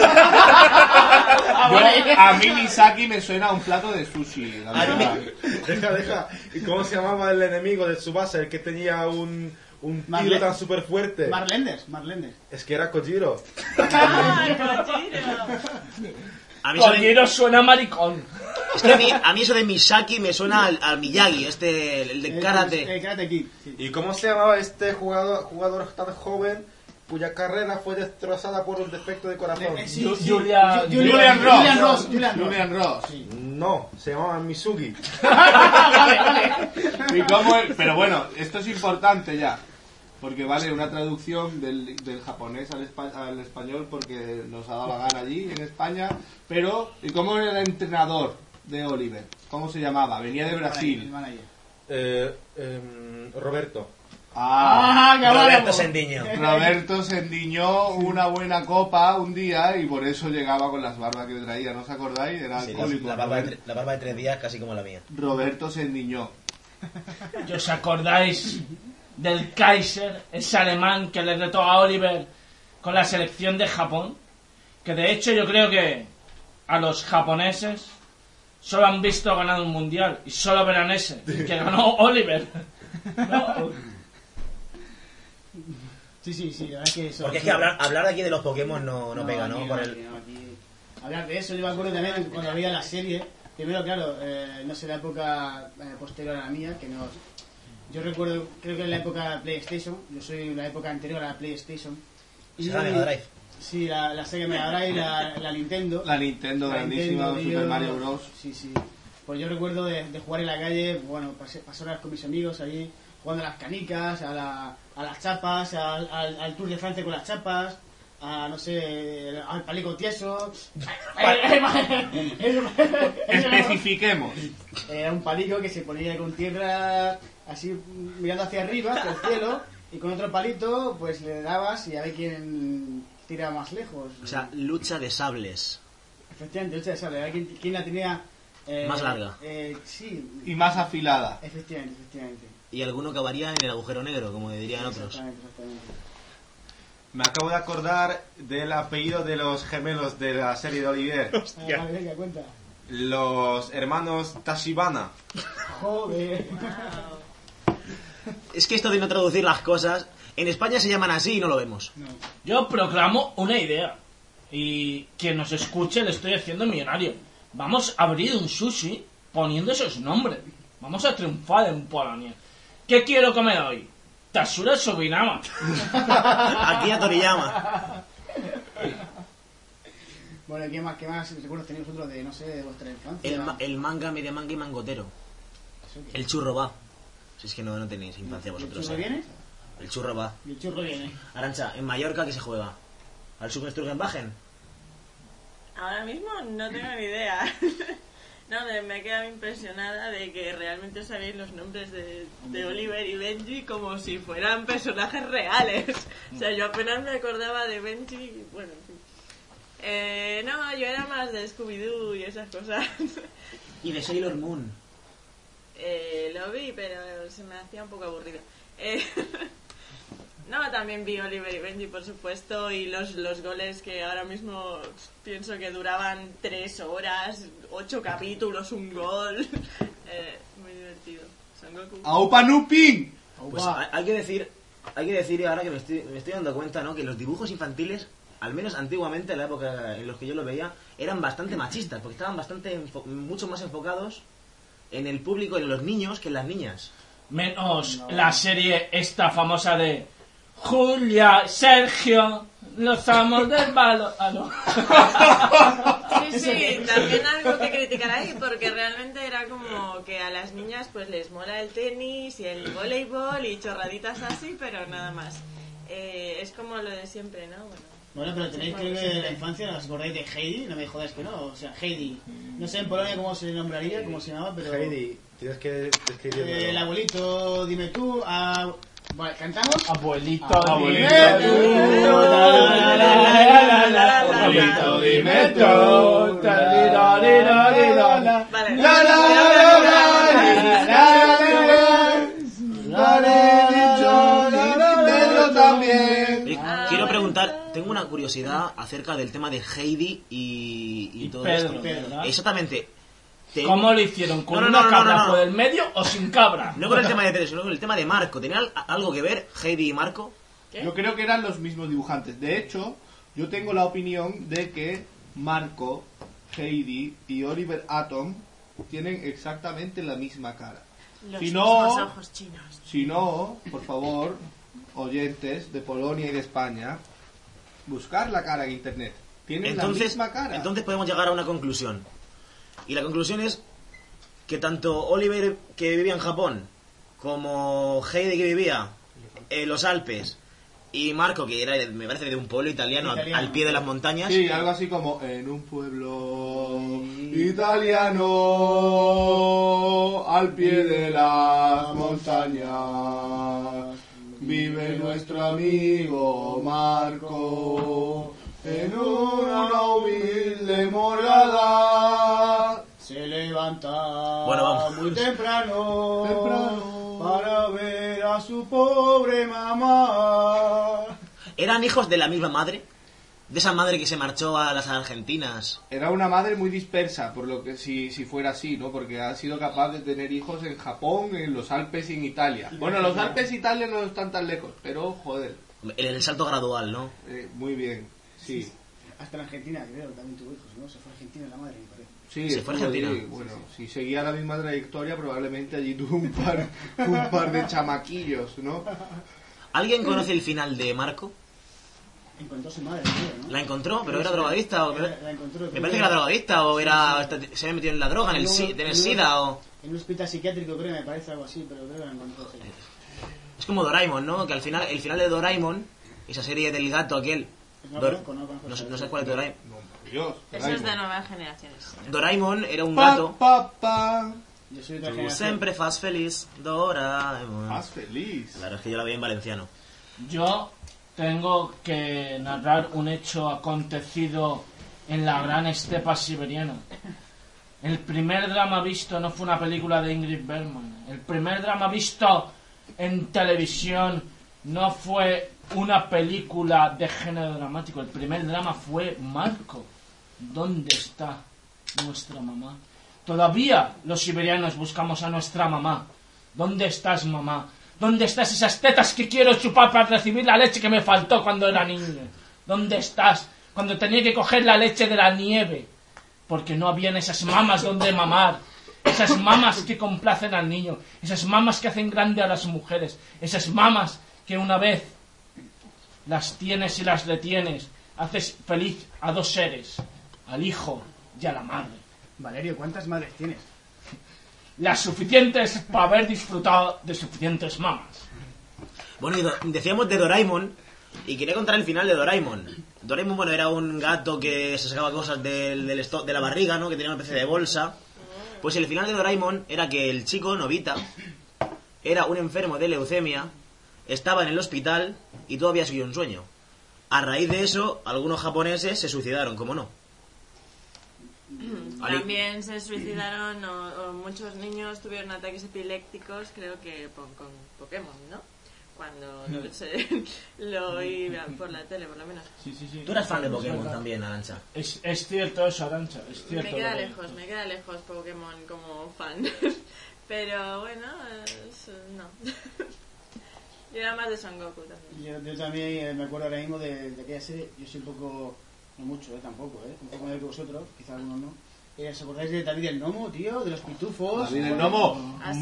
A mí Misaki me suena a un plato de sushi, la verdad. Deja. ¿Y cómo se llamaba el enemigo de Tsubasa, el que tenía un tiro tan súper fuerte? Mark Lendes. Es que era Kojiro. ¡Ay, Kojiro! Kojiro suena maricón. Es que a mí eso de Misaki me suena al Miyagi, el de karate. El Karate Kid, sí. ¿Y cómo se llamaba este jugador tan joven cuya carrera fue destrozada por un defecto de corazón? Julian Ross. Sí. No, se llamaba Misugi. Vale. ¿Y cómo es? Pero bueno, esto es importante ya. Porque vale una traducción del japonés al español porque nos ha dado la gana allí en España. Pero, ¿y cómo era el entrenador de Oliver? ¿Cómo se llamaba? Venía de Brasil. Roberto. Roberto Sendiño. Roberto se endiñó una buena copa un día y por eso llegaba con las barbas que traía, ¿no os acordáis? Era Sí, alcohólico. la barba de 3 días, casi como la mía. Roberto se endiñó. ¿Y os acordáis del Kaiser, ese alemán que le retó a Oliver con la selección de Japón? Que de hecho yo creo que a los japoneses solo han visto ganar un mundial y solo verán ese, que ganó Oliver. No. Sí, la verdad es que eso... Porque es que hablar aquí de los Pokémon no pega, ¿no? Por el... aquí... Hablar de eso, yo me acuerdo también cuando veía la serie. Primero, claro, no sé la época posterior a la mía, que no... Yo recuerdo, creo que en la época PlayStation, yo soy la época anterior a la PlayStation. Y Sega Mega Drive. Sí, la Sega Mega Drive, la Nintendo. La Nintendo grandísima, Super Mario Bros. Sí. Pues yo recuerdo de jugar en la calle, bueno, pasar horas con mis amigos ahí, jugando a las canicas, a las chapas, al Tour de Francia con las chapas, a, no sé, al palico tieso. Especifiquemos. Era un palico que se ponía con tierra así mirando hacia arriba, hacia el cielo, y con otro palito pues le dabas y a ver quién tira más lejos. O sea, lucha de sables. Efectivamente, lucha de sable, a ver quién la tenía más larga. Sí. Y más afilada. Efectivamente. Y alguno acabaría en el agujero negro, como dirían otros. Exactamente. Me acabo de acordar del apellido de los gemelos de la serie de Olivier. Vale, venga, cuenta. Los hermanos Tashibana. Joder. Es que esto de no traducir las cosas, en España se llaman así y no lo vemos. No. Yo proclamo una idea. Y quien nos escuche le estoy haciendo millonario. Vamos a abrir un sushi poniendo esos nombres. Vamos a triunfar en Polonia. ¿Qué quiero comer hoy? Tatsura Sobinama. Aquí a Toriyama. Bueno, ¿qué más recuerdos tenéis vosotros de, no sé, de vuestra infancia? El manga, media manga y mangotero. El churro va. Si es que no tenéis infancia vosotros. ¿El churro viene? El churro va. Y el churro viene. Arantxa, en Mallorca, ¿qué se juega? ¿Al Supersturgenwagen? Ahora mismo no tengo ni idea. No, me he quedado impresionada de que realmente sabéis los nombres de Oliver y Benji como si fueran personajes reales. O sea, yo apenas me acordaba de Benji y bueno, en fin. No, yo era más de Scooby-Doo y esas cosas. Y de Sailor Moon. Lo vi, pero se me hacía un poco aburrido. No, también vi Oliver y Benji, por supuesto, y los goles que ahora mismo pienso que duraban 3 horas, 8 capítulos, un gol. Muy divertido. Son Goku. ¡Aupa Nupin! Pues hay que decir ahora que me estoy dando cuenta, ¿no? Que los dibujos infantiles, al menos antiguamente, en la época en los que yo lo veía, eran bastante machistas, porque estaban mucho más enfocados en el público, en los niños, que en las niñas. Menos la serie esta famosa de Julia, Sergio, los amos del balón. Sí, también algo que criticar ahí, porque realmente era como que a las niñas pues les mola el tenis y el voleibol y chorraditas así, pero nada más. Es como lo de siempre, ¿no? Bueno, pero tenéis que ver la infancia, ¿os acordáis de Heidi? No me jodáis que no, o sea, Heidi. No sé en Polonia cómo se nombraría, cómo se llamaba, pero... Heidi, tienes que describirlo. El abuelito, dime tú, Vale, ¿cantamos? Abuelito, Abuelito, dime tú. Abuelito, dime tú. Quiero preguntar, tengo una curiosidad acerca del tema de Heidi y todo Pedro, esto. ¿verdad? Exactamente. ¿Cómo lo hicieron? ¿Con una cabra por el medio o sin cabra? No con el tema de Pedro, sino con el tema de Marco. ¿Tenía algo que ver Heidi y Marco? Yo creo que eran los mismos dibujantes. De hecho, yo tengo la opinión de que Marco, Heidi y Oliver Atom tienen exactamente la misma cara. Los Si mismos no, ojos chinos. si no, por favor, oyentes de Polonia y de España, buscar la cara en internet. Tienen la misma cara. Entonces podemos llegar a una conclusión. Y la conclusión es que tanto Oliver, que vivía en Japón, como Heidi, que vivía en los Alpes, y Marco, que era, me parece, de un pueblo italiano. Al pie de las montañas. Sí, algo así como en un pueblo italiano al pie de las montañas vive nuestro amigo Marco en una humilde morada. Se levanta muy temprano para ver a su pobre mamá. ¿Eran hijos de la misma madre? ¿De esa madre que se marchó a las Argentinas? Era una madre muy dispersa, por lo que si fuera así, ¿no? Porque ha sido capaz de tener hijos en Japón, en los Alpes y en Italia. Bueno, los Alpes e Italia no están tan lejos, pero joder. El salto gradual, ¿no? Muy bien, sí. Hasta en Argentina, creo, también tuvo hijos, ¿no? Se fue a Argentina la madre, me parece. Sí, se fue a Argentina. Bueno, si seguía la misma trayectoria, probablemente allí tuvo un par de chamaquillos, ¿no? ¿Alguien conoce el final de Marco? Encontró su madre, creo, ¿no? ¿La encontró? ¿Pero era drogadicta? La encontró, Me parece que era drogadicta o era se había metido en la droga, en el SIDA o... En un hospital psiquiátrico, creo, me parece algo así, pero creo que la encontró. Sí. Es como Doraemon, ¿no? Que al final, el final de Doraemon, esa serie del gato aquel... No conozco. No sé cuál es Doraemon. Dios, Eso es de nuevas generaciones. Doraemon era un gato. Yo soy de otra Tú generación. siempre fas feliz, Doraemon. Más feliz. Claro, es que yo la vi en valenciano. Yo tengo que narrar un hecho acontecido en la gran estepa siberiana. El primer drama visto no fue una película de Ingrid Bergman. El primer drama visto en televisión no fue una película de género dramático. El primer drama fue Marco. ¿Dónde está nuestra mamá? Todavía los siberianos buscamos a nuestra mamá. ¿Dónde estás, mamá? ¿Dónde estás esas tetas que quiero chupar para recibir la leche que me faltó cuando era niño? ¿Dónde estás cuando tenía que coger la leche de la nieve? Porque no habían esas mamas donde mamar. Esas mamas que complacen al niño. Esas mamas que hacen grande a las mujeres. Esas mamas que una vez las tienes y las retienes, haces feliz a dos seres, al hijo y a la madre. Valerio, ¿cuántas madres tienes? Las suficientes para haber disfrutado de suficientes mamas. Bueno, y decíamos de Doraemon, y quería contar el final de Doraemon. Doraemon, bueno, era un gato que se sacaba cosas de la barriga, ¿no? Que tenía una especie de bolsa. Pues el final de Doraemon era que el chico, Nobita, era un enfermo de leucemia, estaba en el hospital y todo había sido un sueño. A raíz de eso, algunos japoneses se suicidaron, ¿cómo no? También se suicidaron o muchos niños tuvieron ataques epilépticos, creo que con Pokémon, ¿no? Cuando lo oí por la tele, por lo menos. Sí. Tú eras fan de Pokémon también, Arantxa. Es cierto eso, Arantxa, es cierto. Me queda lejos Pokémon como fan. Pero bueno, no. Yo era más de Son Goku también. Yo también me acuerdo ahora mismo de aquella serie. Yo soy un poco, no mucho, tampoco, un poco mayor que vosotros, quizás algunos no. ¿Os acordáis de David el Gnomo, tío? De los pitufos. David el Gnomo, Ah,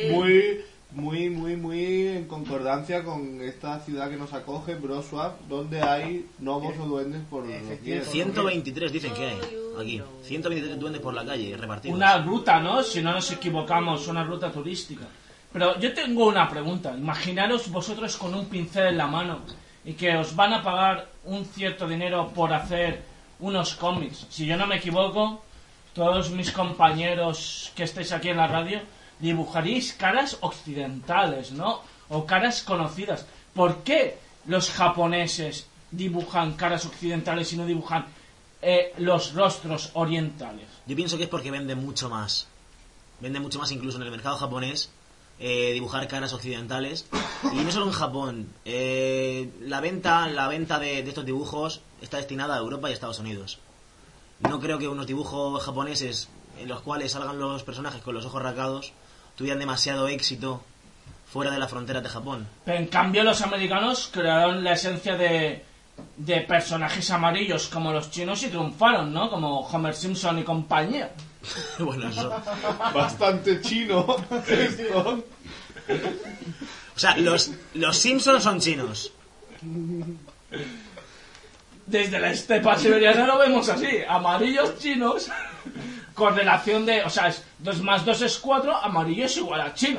muy en concordancia con esta ciudad que nos acoge, Wrocław, donde hay gnomos o duendes por los días. 123 dicen que hay aquí. 123 duendes por la calle repartidos. Una ruta, ¿no? Si no nos equivocamos, una ruta turística. Pero yo tengo una pregunta. Imaginaros vosotros con un pincel en la mano y que os van a pagar un cierto dinero por hacer unos cómics. Si yo no me equivoco, todos mis compañeros que estáis aquí en la radio dibujaréis caras occidentales, ¿no? O caras conocidas. ¿Por qué los japoneses dibujan caras occidentales y no dibujan los rostros orientales? Yo pienso que es porque vende mucho más. Vende mucho más incluso en el mercado japonés dibujar caras occidentales. Y no solo en Japón. La venta de estos dibujos está destinada a Europa y a Estados Unidos. No creo que unos dibujos japoneses en los cuales salgan los personajes con los ojos rasgados tuvieran demasiado éxito fuera de las fronteras de Japón. Pero en cambio los americanos crearon la esencia de personajes amarillos como los chinos y triunfaron, ¿no? Como Homer Simpson y compañía. Bueno, eso... Bastante chino esto. O sea, los Simpsons son chinos. Desde la estepa siberiana lo vemos así, amarillos chinos, con relación de, o sea, 2 más 2 es 4, amarillo es igual a chino.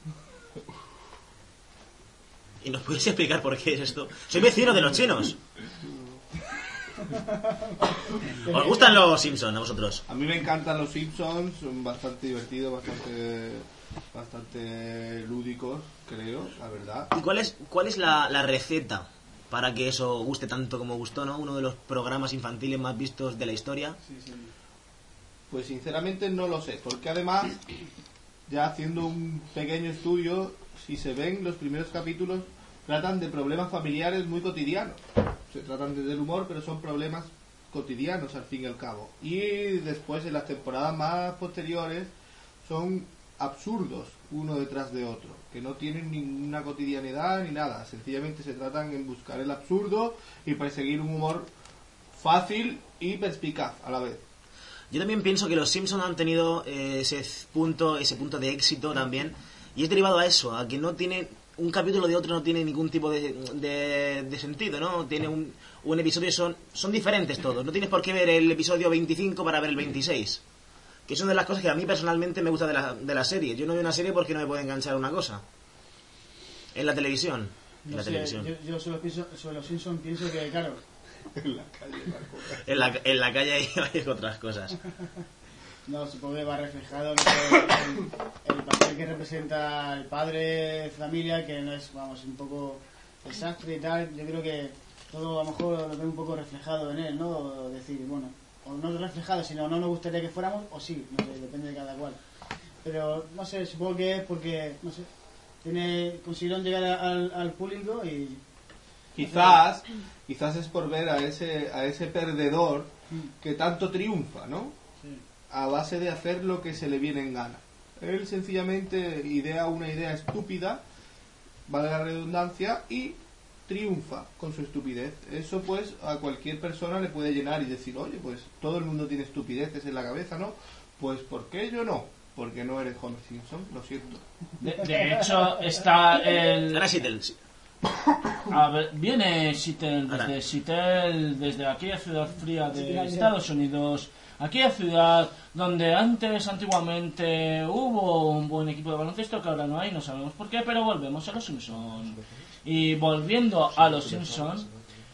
¿Y nos puedes explicar por qué es esto? Soy vecino de los chinos. ¿Os gustan los Simpsons a vosotros? A mí me encantan los Simpsons, son bastante divertidos, bastante lúdicos, creo, la verdad. ¿Y cuál es la receta para que eso guste tanto como gustó, ¿no? Uno de los programas infantiles más vistos de la historia. Sí. Pues sinceramente no lo sé, porque además, ya haciendo un pequeño estudio, si se ven los primeros capítulos, tratan de problemas familiares muy cotidianos. Se tratan del humor, pero son problemas cotidianos al fin y al cabo. Y después, en las temporadas más posteriores, son absurdos uno detrás de otro, que no tienen ninguna cotidianidad ni nada. Sencillamente se tratan en buscar el absurdo y perseguir un humor fácil y perspicaz a la vez. Yo también pienso que los Simpsons han tenido ese punto de éxito también, y es derivado a eso, a que no tiene un capítulo de otro, no tiene ningún tipo de sentido, ¿no? Tiene un episodio, son diferentes todos, no tienes por qué ver el episodio 25 para ver el 26, que son de las cosas que a mí personalmente me gusta de la serie. Yo no veo una serie porque no me puede enganchar una cosa en la televisión. Yo sobre los Simpsons pienso que, claro, en la calle hay otras cosas. No, supongo que va reflejado el papel que representa el padre, familia, que no es, vamos, un poco desastre y tal. Yo creo que todo a lo mejor lo veo un poco reflejado en él, ¿no? Decir, bueno, o no reflejado, sino no nos gustaría que fuéramos, o sí, no sé, depende de cada cual. Pero, no sé, supongo que es porque, no sé, consiguieron llegar al público y... Quizás es por ver a ese perdedor que tanto triunfa, ¿no? Sí. A base de hacer lo que se le viene en gana. Él sencillamente idea una idea estúpida, vale la redundancia, y triunfa con su estupidez. Eso pues a cualquier persona le puede llenar y decir, oye, pues todo el mundo tiene estupideces en la cabeza, ¿no? Pues ¿por qué yo no? Porque no eres Homer Simpson, lo siento. De hecho, está el... Ahora Seattle. A ver, viene Seattle, desde aquella ciudad fría de Estados Unidos, aquella ciudad donde antiguamente hubo un buen equipo de baloncesto que ahora no hay, no sabemos por qué, pero volvemos a los Simpsons. Y volviendo a los Simpsons,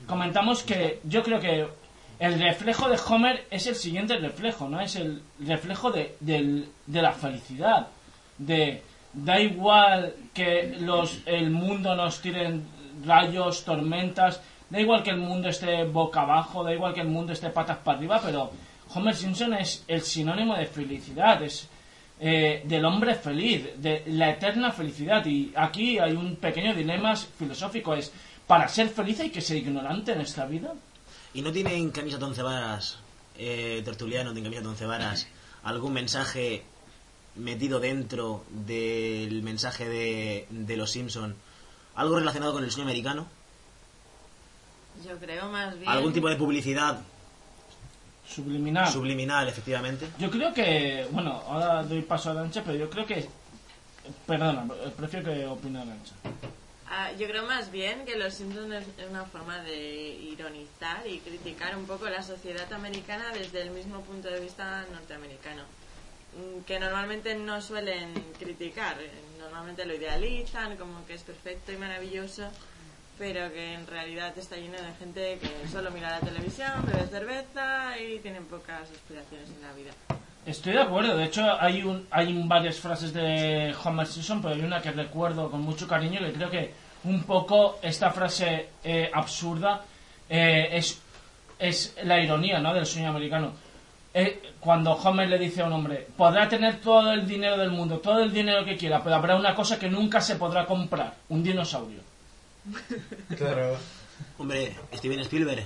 comentamos que yo creo que el reflejo de Homer es el siguiente reflejo, ¿no? Es el reflejo de la felicidad. Da igual que el mundo nos tire rayos, tormentas, da igual que el mundo esté boca abajo, da igual que el mundo esté patas para arriba, pero Homer Simpson es el sinónimo de felicidad, es del hombre feliz, de la eterna felicidad. Y aquí hay un pequeño dilema filosófico, es para ser feliz hay que ser ignorante en esta vida. ¿Y no tienen camisa de 11 varas, Tertuliano, tiene camisa de 11 varas, algún mensaje metido dentro del mensaje de los Simpson, algo relacionado con el sueño americano? Yo creo más bien... ¿Algún tipo de publicidad? Subliminal, efectivamente. Yo creo que... Bueno, ahora doy paso a Arancha, pero yo creo que... Perdona, prefiero que opine Arancha. Yo creo más bien que Los Simpsons es una forma de ironizar y criticar un poco la sociedad americana desde el mismo punto de vista norteamericano, que normalmente no suelen criticar, normalmente lo idealizan como que es perfecto y maravilloso, pero que en realidad está lleno de gente que solo mira la televisión, bebe cerveza y tienen pocas aspiraciones en la vida. Estoy de acuerdo, de hecho hay varias frases de Homer Simpson, pero hay una que recuerdo con mucho cariño, que creo que un poco esta frase absurda es la ironía, ¿no?, del sueño americano. Cuando Homer le dice a un hombre, podrá tener todo el dinero del mundo, todo el dinero que quiera, pero habrá una cosa que nunca se podrá comprar, un dinosaurio. Claro. Hombre, Steven Spielberg.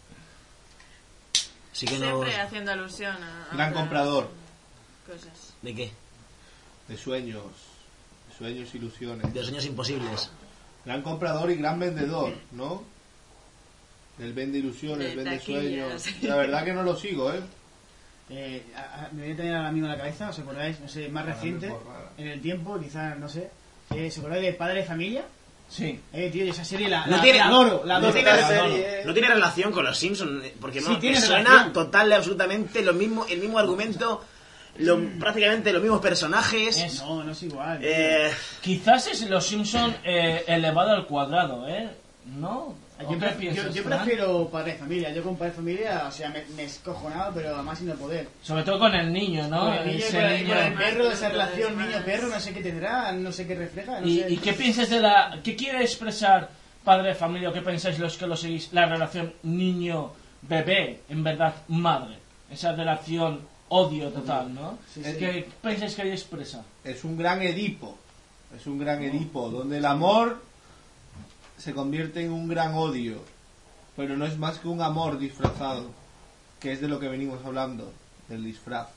Sí que siempre haciendo alusión a gran comprador cosas. ¿De qué? De sueños, ilusiones. De los sueños imposibles. Gran comprador y gran vendedor, ¿no? Él vende ilusiones, de vende taquillas. sueños. La verdad que no lo sigo, Me voy a tener ahora mismo en la cabeza, ¿os acordáis? No sé, más reciente, en el tiempo, quizás, no sé. ¿Se acordáis de Padre de Familia? Sí. Tío, esa serie la adoro. No tiene relación con los Simpsons, porque sí, tiene suena relación. total y absolutamente el mismo argumento, prácticamente los mismos personajes. No es igual. Quizás es los Simpson elevado al cuadrado, ¿no? Yo prefiero Padre de Familia. Yo con Padre de Familia, o sea, me escojonaba, pero a más sin poder. Sobre todo con el niño, ¿no? Con el niño, con el perro, esa relación niño-perro, no sé qué tendrá, no sé qué refleja. No sé. ¿Y qué piensas qué quiere expresar Padre de Familia, o qué pensáis los que lo seguís, la relación niño-bebé, en verdad, madre? Esa relación odio total, ¿no? Sí. ¿Qué pensáis que ahí expresa? Es un gran Edipo. Donde el amor se convierte en un gran odio, pero no es más que un amor disfrazado, que es de lo que venimos hablando, del disfraz.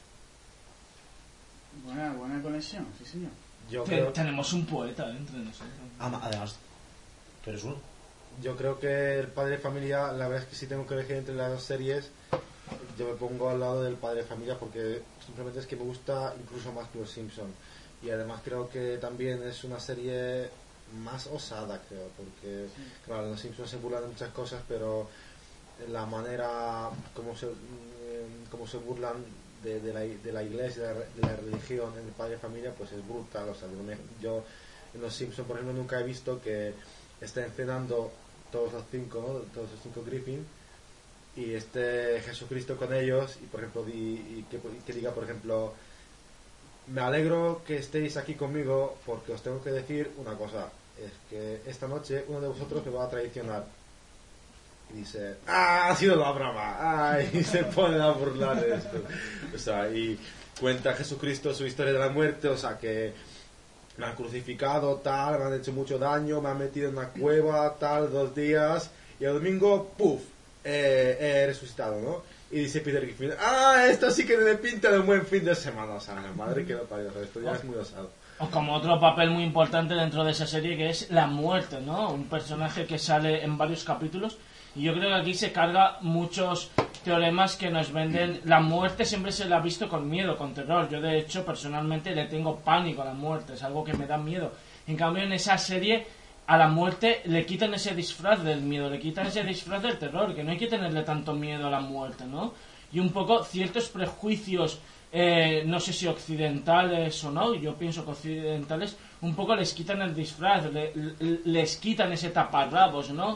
Buena conexión, sí señor. Tenemos un poeta entre nosotros. Además, tú eres uno. Yo creo que el Padre de Familia, la verdad es que si tengo que elegir entre las dos series, yo me pongo al lado del Padre de Familia porque simplemente es que me gusta incluso más que Los Simpsons. Y además creo que también es una serie más osada, creo, porque claro, Los Simpsons se burlan de muchas cosas, pero la manera como se burlan de la iglesia, de la religión en el Padre de Familia, pues es brutal. O sea, yo en Los Simpsons, por ejemplo, nunca he visto que estén cenando todos los cinco Griffin y esté Jesucristo con ellos y por ejemplo que diga, por ejemplo, me alegro que estéis aquí conmigo porque os tengo que decir una cosa, es que esta noche uno de vosotros me va a traicionar. Y dice, ha sido la broma, y se ponen a burlar de esto. O sea, y cuenta Jesucristo su historia de la muerte, o sea, que me han crucificado, tal, me han hecho mucho daño, me han metido en una cueva, tal, 2 días, y el domingo, ¡puf!, he resucitado, ¿no? Y dice Peter Griffin, esto sí que me pinta de un buen fin de semana. O sea, madre que lo parió, esto ya es muy osado. O como otro papel muy importante dentro de esa serie, que es la muerte, ¿no? Un personaje que sale en varios capítulos. Y yo creo que aquí se carga muchos teoremas que nos venden. La muerte siempre se la ha visto con miedo, con terror. Yo, de hecho, personalmente le tengo pánico a la muerte. Es algo que me da miedo. En cambio, en esa serie, a la muerte le quitan ese disfraz del miedo, le quitan ese disfraz del terror, que no hay que tenerle tanto miedo a la muerte, ¿no? Y un poco ciertos prejuicios, no sé si occidentales o no, yo pienso que occidentales, un poco les quitan el disfraz, les quitan ese taparrabos, ¿no?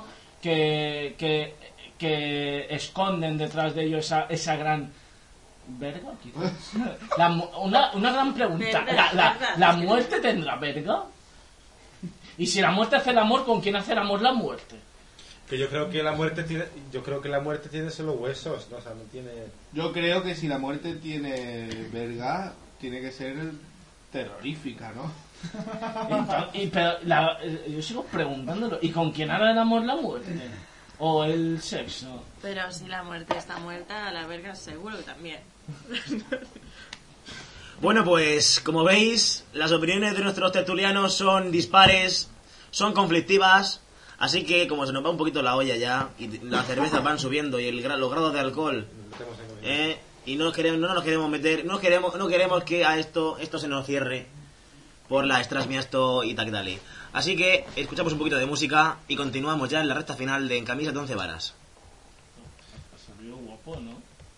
que esconden detrás de ellos esa gran verga, quizás. Una gran pregunta. ¿La muerte tendrá verga? Y si la muerte hace el amor, ¿con quién hace el amor la muerte? Que yo creo que la muerte tiene solo huesos, ¿no? O sea, no tiene... Yo creo que si la muerte tiene verga, tiene que ser terrorífica, ¿no? Pero yo sigo preguntándolo, ¿y con quién hará el amor la muerte? ¿O el sexo? Pero si la muerte está muerta, la verga seguro que también. Bueno, pues como veis, las opiniones de nuestros tertulianos son dispares, son conflictivas, así que como se nos va un poquito la olla ya y las cervezas van subiendo y los grados de alcohol, y no nos queremos meter, no queremos que a esto se nos cierre por la Strasmiasto y Tacdali. Así que escuchamos un poquito de música y continuamos ya en la recta final de En Camisas de 11 Varas. Salió guapo, ¿no?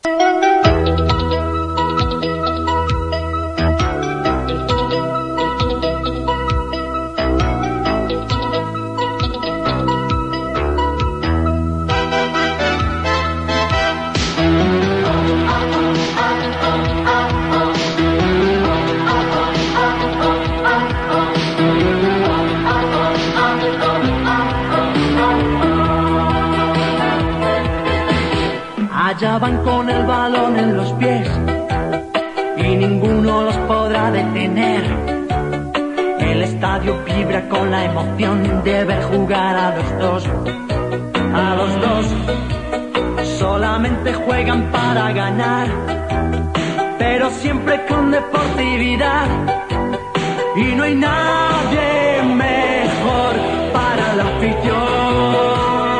Allá van con el balón en los pies y ninguno los podrá detener. El estadio vibra con la emoción de ver jugar a los dos. A los dos solamente juegan para ganar, pero siempre con deportividad. Y no hay nadie mejor para la afición.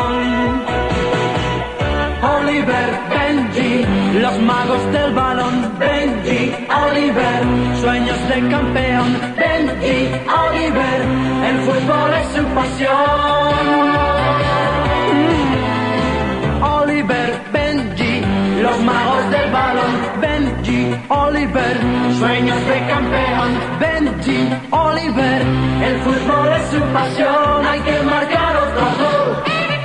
Oliver, Benji, los magos del balón. Benji, Oliver, sueños de campeón. Benji, Oliver, el fútbol es su pasión. Oliver, Benji, los magos del balón. Benji, Oliver, sueños de campeón. Benji, Oliver, el fútbol es su pasión. Hay que marcar otro gol.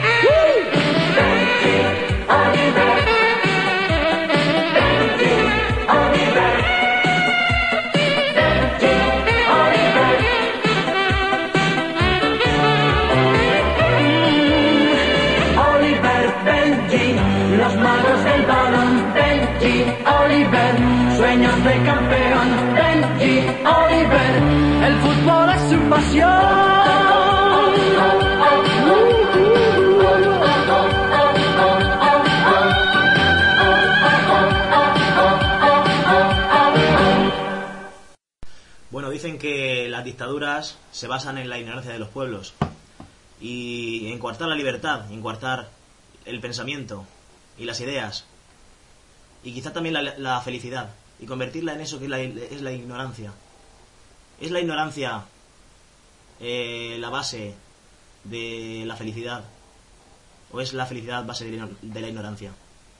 Los magos del balón. Benji, Oliver, sueños de campeón. Benji, Oliver, el fútbol es su pasión. Bueno, dicen que las dictaduras se basan en la ignorancia de los pueblos y en coartar la libertad, en coartar el pensamiento y las ideas y quizá también la felicidad y convertirla en eso que es la ignorancia. ¿Es la ignorancia la base de la felicidad o es la felicidad base de la ignorancia?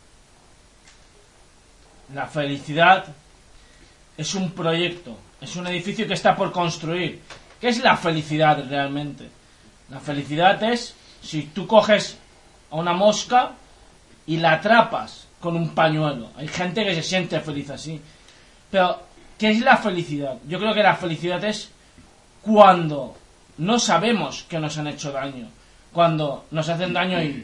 La felicidad es un proyecto, es un edificio que está por construir. ¿Qué es la felicidad realmente? La felicidad es si tú coges a una mosca y la atrapas con un pañuelo. Hay gente que se siente feliz así. Pero, ¿qué es la felicidad? Yo creo que la felicidad es cuando no sabemos que nos han hecho daño. Cuando nos hacen daño y...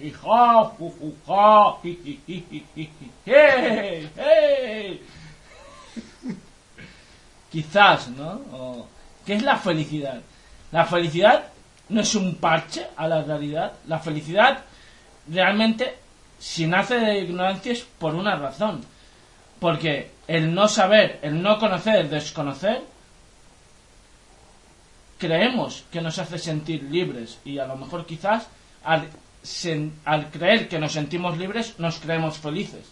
Quizás, ¿no? ¿Qué es la felicidad? La felicidad no es un parche a la realidad. La felicidad realmente, si nace de ignorancia, es por una razón. Porque el no saber, el no conocer, el desconocer, creemos que nos hace sentir libres. Y a lo mejor quizás al creer que nos sentimos libres, nos creemos felices.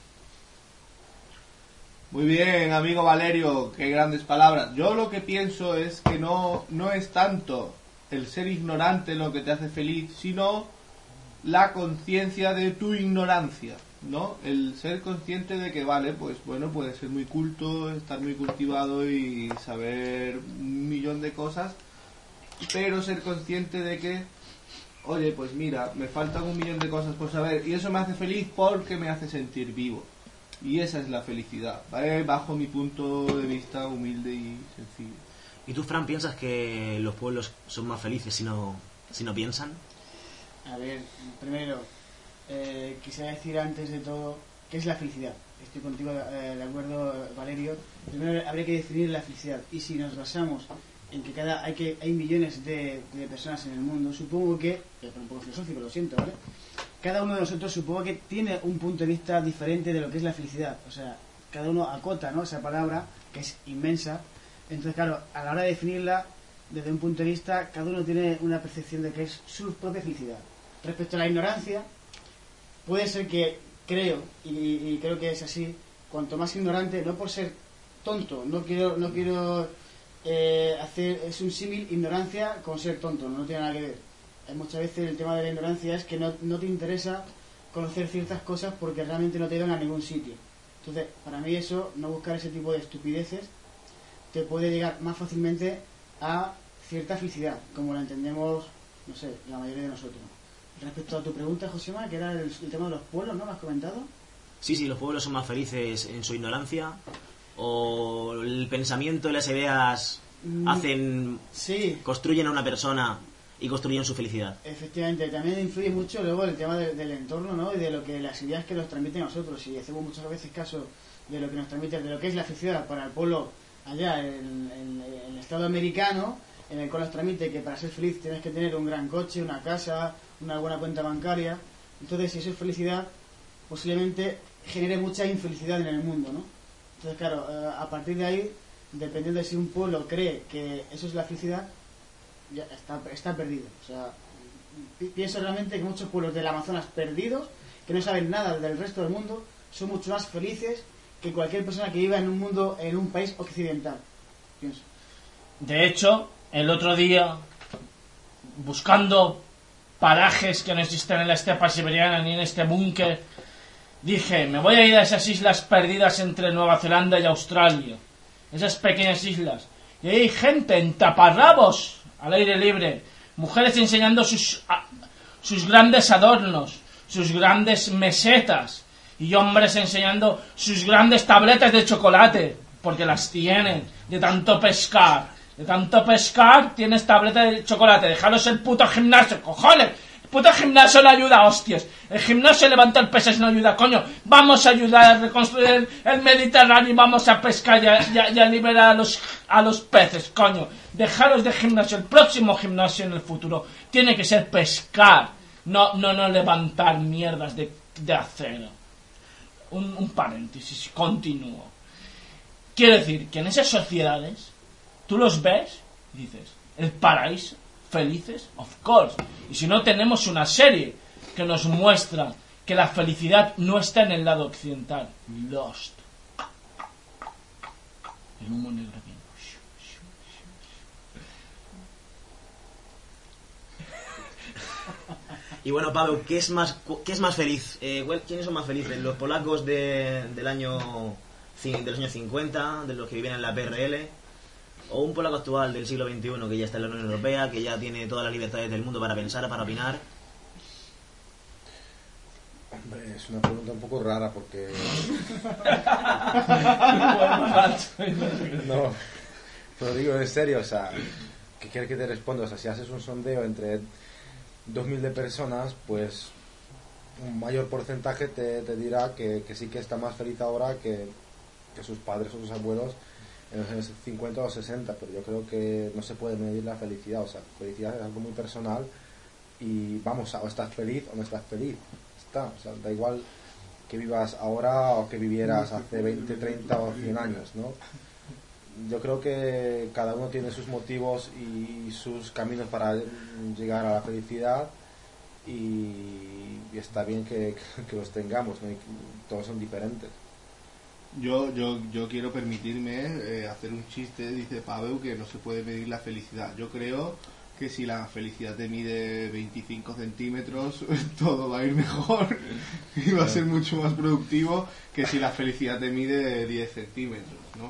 Muy bien, amigo Valerio, qué grandes palabras. Yo lo que pienso es que no es tanto el ser ignorante lo que te hace feliz, sino la conciencia de tu ignorancia, ¿no? El ser consciente de que, vale, pues bueno, puedes ser muy culto, estar muy cultivado y saber un millón de cosas, pero ser consciente de que oye, pues mira, me faltan 1.000.000 de cosas por saber y eso me hace feliz porque me hace sentir vivo. Y esa es la felicidad, ¿vale? Bajo mi punto de vista humilde y sencillo. ¿Y tú, Fran, piensas que los pueblos son más felices si no piensan? A ver, primero, quisiera decir antes de todo, ¿qué es la felicidad? Estoy contigo de acuerdo, Valerio. Primero habría que definir la felicidad. Y si nos basamos en que hay millones de personas en el mundo, supongo que, un poco filosófico, lo siento, ¿vale? Cada uno de nosotros supongo que tiene un punto de vista diferente de lo que es la felicidad. O sea, cada uno acota, ¿no?, esa palabra, que es inmensa. Entonces, claro, a la hora de definirla, desde un punto de vista, cada uno tiene una percepción de que es su propia felicidad. Respecto a la ignorancia, puede ser que creo, y creo que es así, cuanto más ignorante, no por ser tonto, no quiero hacer, es un símil ignorancia con ser tonto, no tiene nada que ver. Muchas veces el tema de la ignorancia es que no te interesa conocer ciertas cosas porque realmente no te llevan a ningún sitio. Entonces, para mí eso, no buscar ese tipo de estupideces, te puede llegar más fácilmente a cierta felicidad, como la entendemos, no sé, la mayoría de nosotros. Respecto a tu pregunta, Josema, que era el tema de los pueblos, ¿no? ¿Me has comentado? Sí, los pueblos son más felices en su ignorancia, o el pensamiento y las ideas construyen a una persona y construyen su felicidad. Efectivamente, también influye mucho luego el tema del entorno, ¿no? Y de lo que las ideas que nos transmiten a nosotros. Y hacemos muchas veces caso de lo que nos transmite, de lo que es la felicidad para el pueblo allá, en el estado americano, en el cual nos transmite que para ser feliz tienes que tener un gran coche, una casa, una buena cuenta bancaria. Entonces, si eso es felicidad, posiblemente genere mucha infelicidad en el mundo, ¿no? Entonces, claro, a partir de ahí, dependiendo de si un pueblo cree que eso es la felicidad, ya está perdido. O sea, pienso realmente que muchos pueblos del Amazonas perdidos, que no saben nada del resto del mundo, son mucho más felices que cualquier persona que viva en un país occidental. Pienso. De hecho, el otro día, buscando parajes que no existen en la estepa siberiana ni en este búnker, dije, me voy a ir a esas islas perdidas entre Nueva Zelanda y Australia, esas pequeñas islas, y hay gente en taparrabos al aire libre, mujeres enseñando sus grandes adornos, sus grandes mesetas, y hombres enseñando sus grandes tabletas de chocolate, porque las tienen de tanto pescar. De tanto pescar tienes tabletas de chocolate. Dejaros el puto gimnasio, cojones. El puto gimnasio no ayuda, hostias. El gimnasio levantar pesas no ayuda, coño. Vamos a ayudar a reconstruir el Mediterráneo y vamos a pescar y a liberar a los peces, coño. Dejaros de gimnasio. El próximo gimnasio en el futuro tiene que ser pescar. No levantar mierdas de acero. Un paréntesis, continúo. Quiero decir que en esas sociedades tú los ves y dices, el paraíso, felices, of course. Y si no, tenemos una serie que nos muestra que la felicidad no está en el lado occidental. Lost. El humo negro aquí. Y bueno, Pavel, ¿qué es más feliz? ¿Quiénes son más felices? ¿Los polacos de los años 50, de los que viven en la PRL? ¿O un polaco actual del siglo XXI que ya está en la Unión Europea, que ya tiene todas las libertades del mundo para pensar, para opinar? Hombre, es una pregunta un poco rara porque... No, pero digo en serio, o sea, ¿qué quieres que te responda? O sea, si haces un sondeo entre 2.000 de personas, pues un mayor porcentaje te dirá que sí que está más feliz ahora que sus padres o sus abuelos en los años 50 o 60, pero yo creo que no se puede medir la felicidad. O sea, felicidad es algo muy personal y vamos, o estás feliz o no estás feliz, está, o sea, da igual que vivas ahora o que vivieras hace 20, 30 o 100 años, ¿no? Yo creo que cada uno tiene sus motivos y sus caminos para llegar a la felicidad y está bien que los tengamos, ¿no? Y todos son diferentes. Yo quiero permitirme hacer un chiste. Dice Pavel que no se puede medir la felicidad. Yo creo que si la felicidad te mide 25 centímetros, todo va a ir mejor y va a ser mucho más productivo que si la felicidad te mide 10 centímetros, ¿no?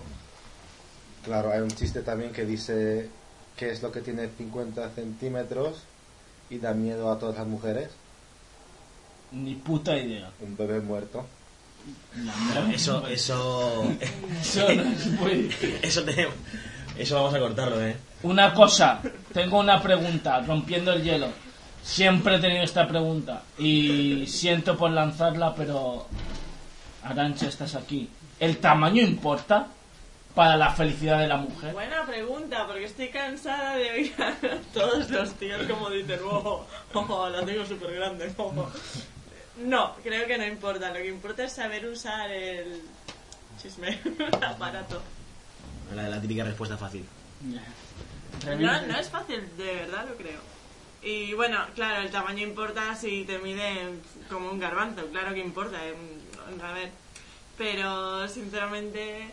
Claro, hay un chiste también que dice qué es lo que tiene 50 centímetros y da miedo a todas las mujeres? Ni puta idea. Un bebé muerto. Eso no es muy... Eso vamos a cortarlo, Una cosa, tengo una pregunta, rompiendo el hielo. Siempre he tenido esta pregunta y siento por lanzarla, pero Arantxa, estás aquí. ¿El tamaño importa para la felicidad de la mujer? Buena pregunta, porque estoy cansada de oír a todos los tíos como dicen, la tengo súper grande. No, creo que no importa. Lo que importa es saber usar el aparato. La típica respuesta fácil. No es fácil, de verdad lo creo. Y bueno, claro, el tamaño importa si te miden como un garbanzo, claro que importa, a ver. Pero sinceramente,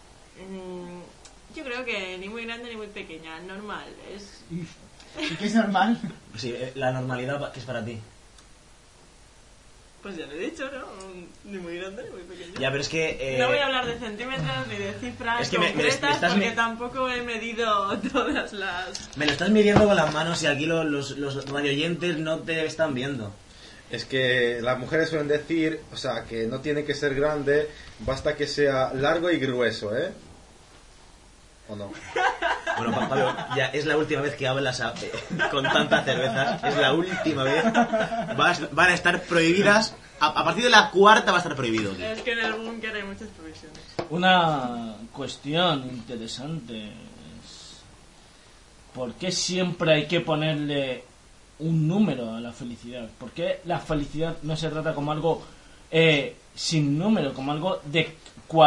yo creo que ni muy grande ni muy pequeña, normal. ¿Y qué es normal? Sí, la normalidad, ¿qué es para ti? Pues ya lo he dicho, ¿no? Ni muy grande ni muy pequeño. Ya, pero es que... No voy a hablar de centímetros ni de cifras concretas porque tampoco he medido todas las... Me lo estás midiendo con las manos y aquí los radioyentes no te están viendo. Es que las mujeres suelen decir, o sea, que no tiene que ser grande, basta que sea largo y grueso, ¿eh? ¿O no? Bueno, Pablo, ya es la última vez que hablas con tantas cervezas. Es la última vez. Van a estar prohibidas. A partir de la cuarta va a estar prohibido. Es que en el búnker hay muchas provisiones. Una cuestión interesante es ¿por qué siempre hay que ponerle un número a la felicidad? ¿Por qué la felicidad no se trata como algo sin número, como algo de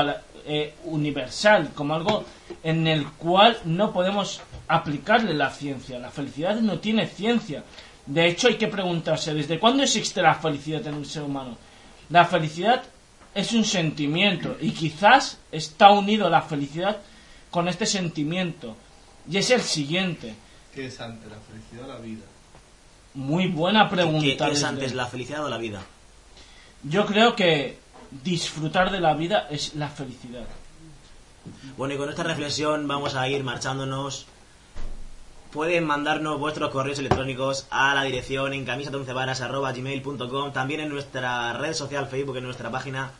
universal, como algo en el cual no podemos aplicarle la ciencia? La felicidad no tiene ciencia. De hecho, hay que preguntarse, ¿desde cuándo existe la felicidad en un ser humano? La felicidad es un sentimiento y quizás está unido la felicidad con este sentimiento. Y es el siguiente. ¿Qué es antes, la felicidad o la vida? Muy buena pregunta. ¿Qué es antes, la felicidad o la vida? Yo creo que disfrutar de la vida es la felicidad. Bueno, y con esta reflexión vamos a ir marchándonos. Pueden mandarnos vuestros correos electrónicos a la dirección en camisas11varas@gmail.com, también en nuestra red social Facebook, en nuestra página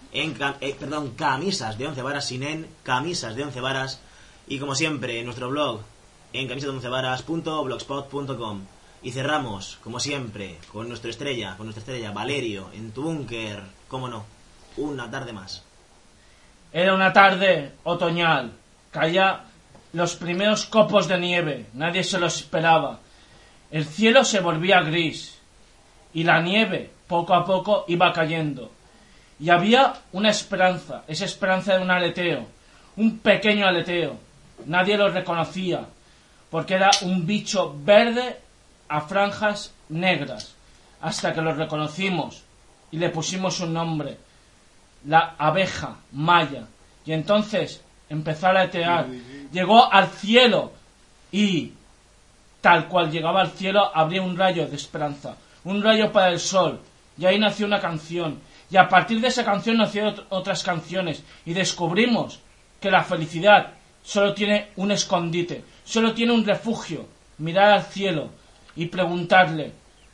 Camisas de 11 Varas, sin en Camisas de 11 Varas, y como siempre en nuestro blog en camisas11varas.blogspot.com. Y cerramos, como siempre, con nuestra estrella Valerio, en tu búnker, cómo no, una tarde más. Era una tarde otoñal, caía los primeros copos de nieve, nadie se los esperaba. El cielo se volvía gris y la nieve poco a poco iba cayendo. Y había una esperanza, esa esperanza de un aleteo, un pequeño aleteo. Nadie lo reconocía porque era un bicho verde a franjas negras, hasta que lo reconocimos y le pusimos un nombre, la abeja maya. Y entonces empezó a aletear, llegó al cielo y tal cual llegaba al cielo habría un rayo de esperanza, un rayo para el sol, y ahí nació una canción, y a partir de esa canción nacieron otras canciones, y descubrimos que la felicidad solo tiene un escondite, solo tiene un refugio, mirar al cielo y preguntarle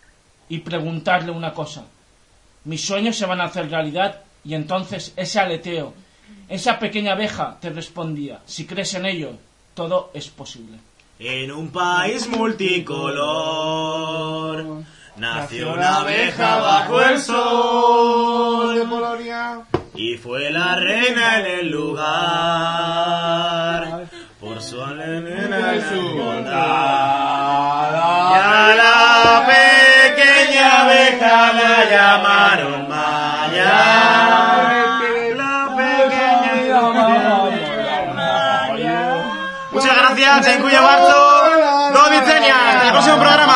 una cosa. Mis sueños se van a hacer realidad. Y entonces ese aleteo, esa pequeña abeja te respondía, si crees en ello, todo es posible. En un país multicolor nació una abeja bajo el sol de Polonia y fue la reina en el lugar por su alegría y su bondad. Y a la pequeña abeja la llamaron Maya. Muchas gracias, en cuyo marzo, do widzenia, hasta el próximo programa.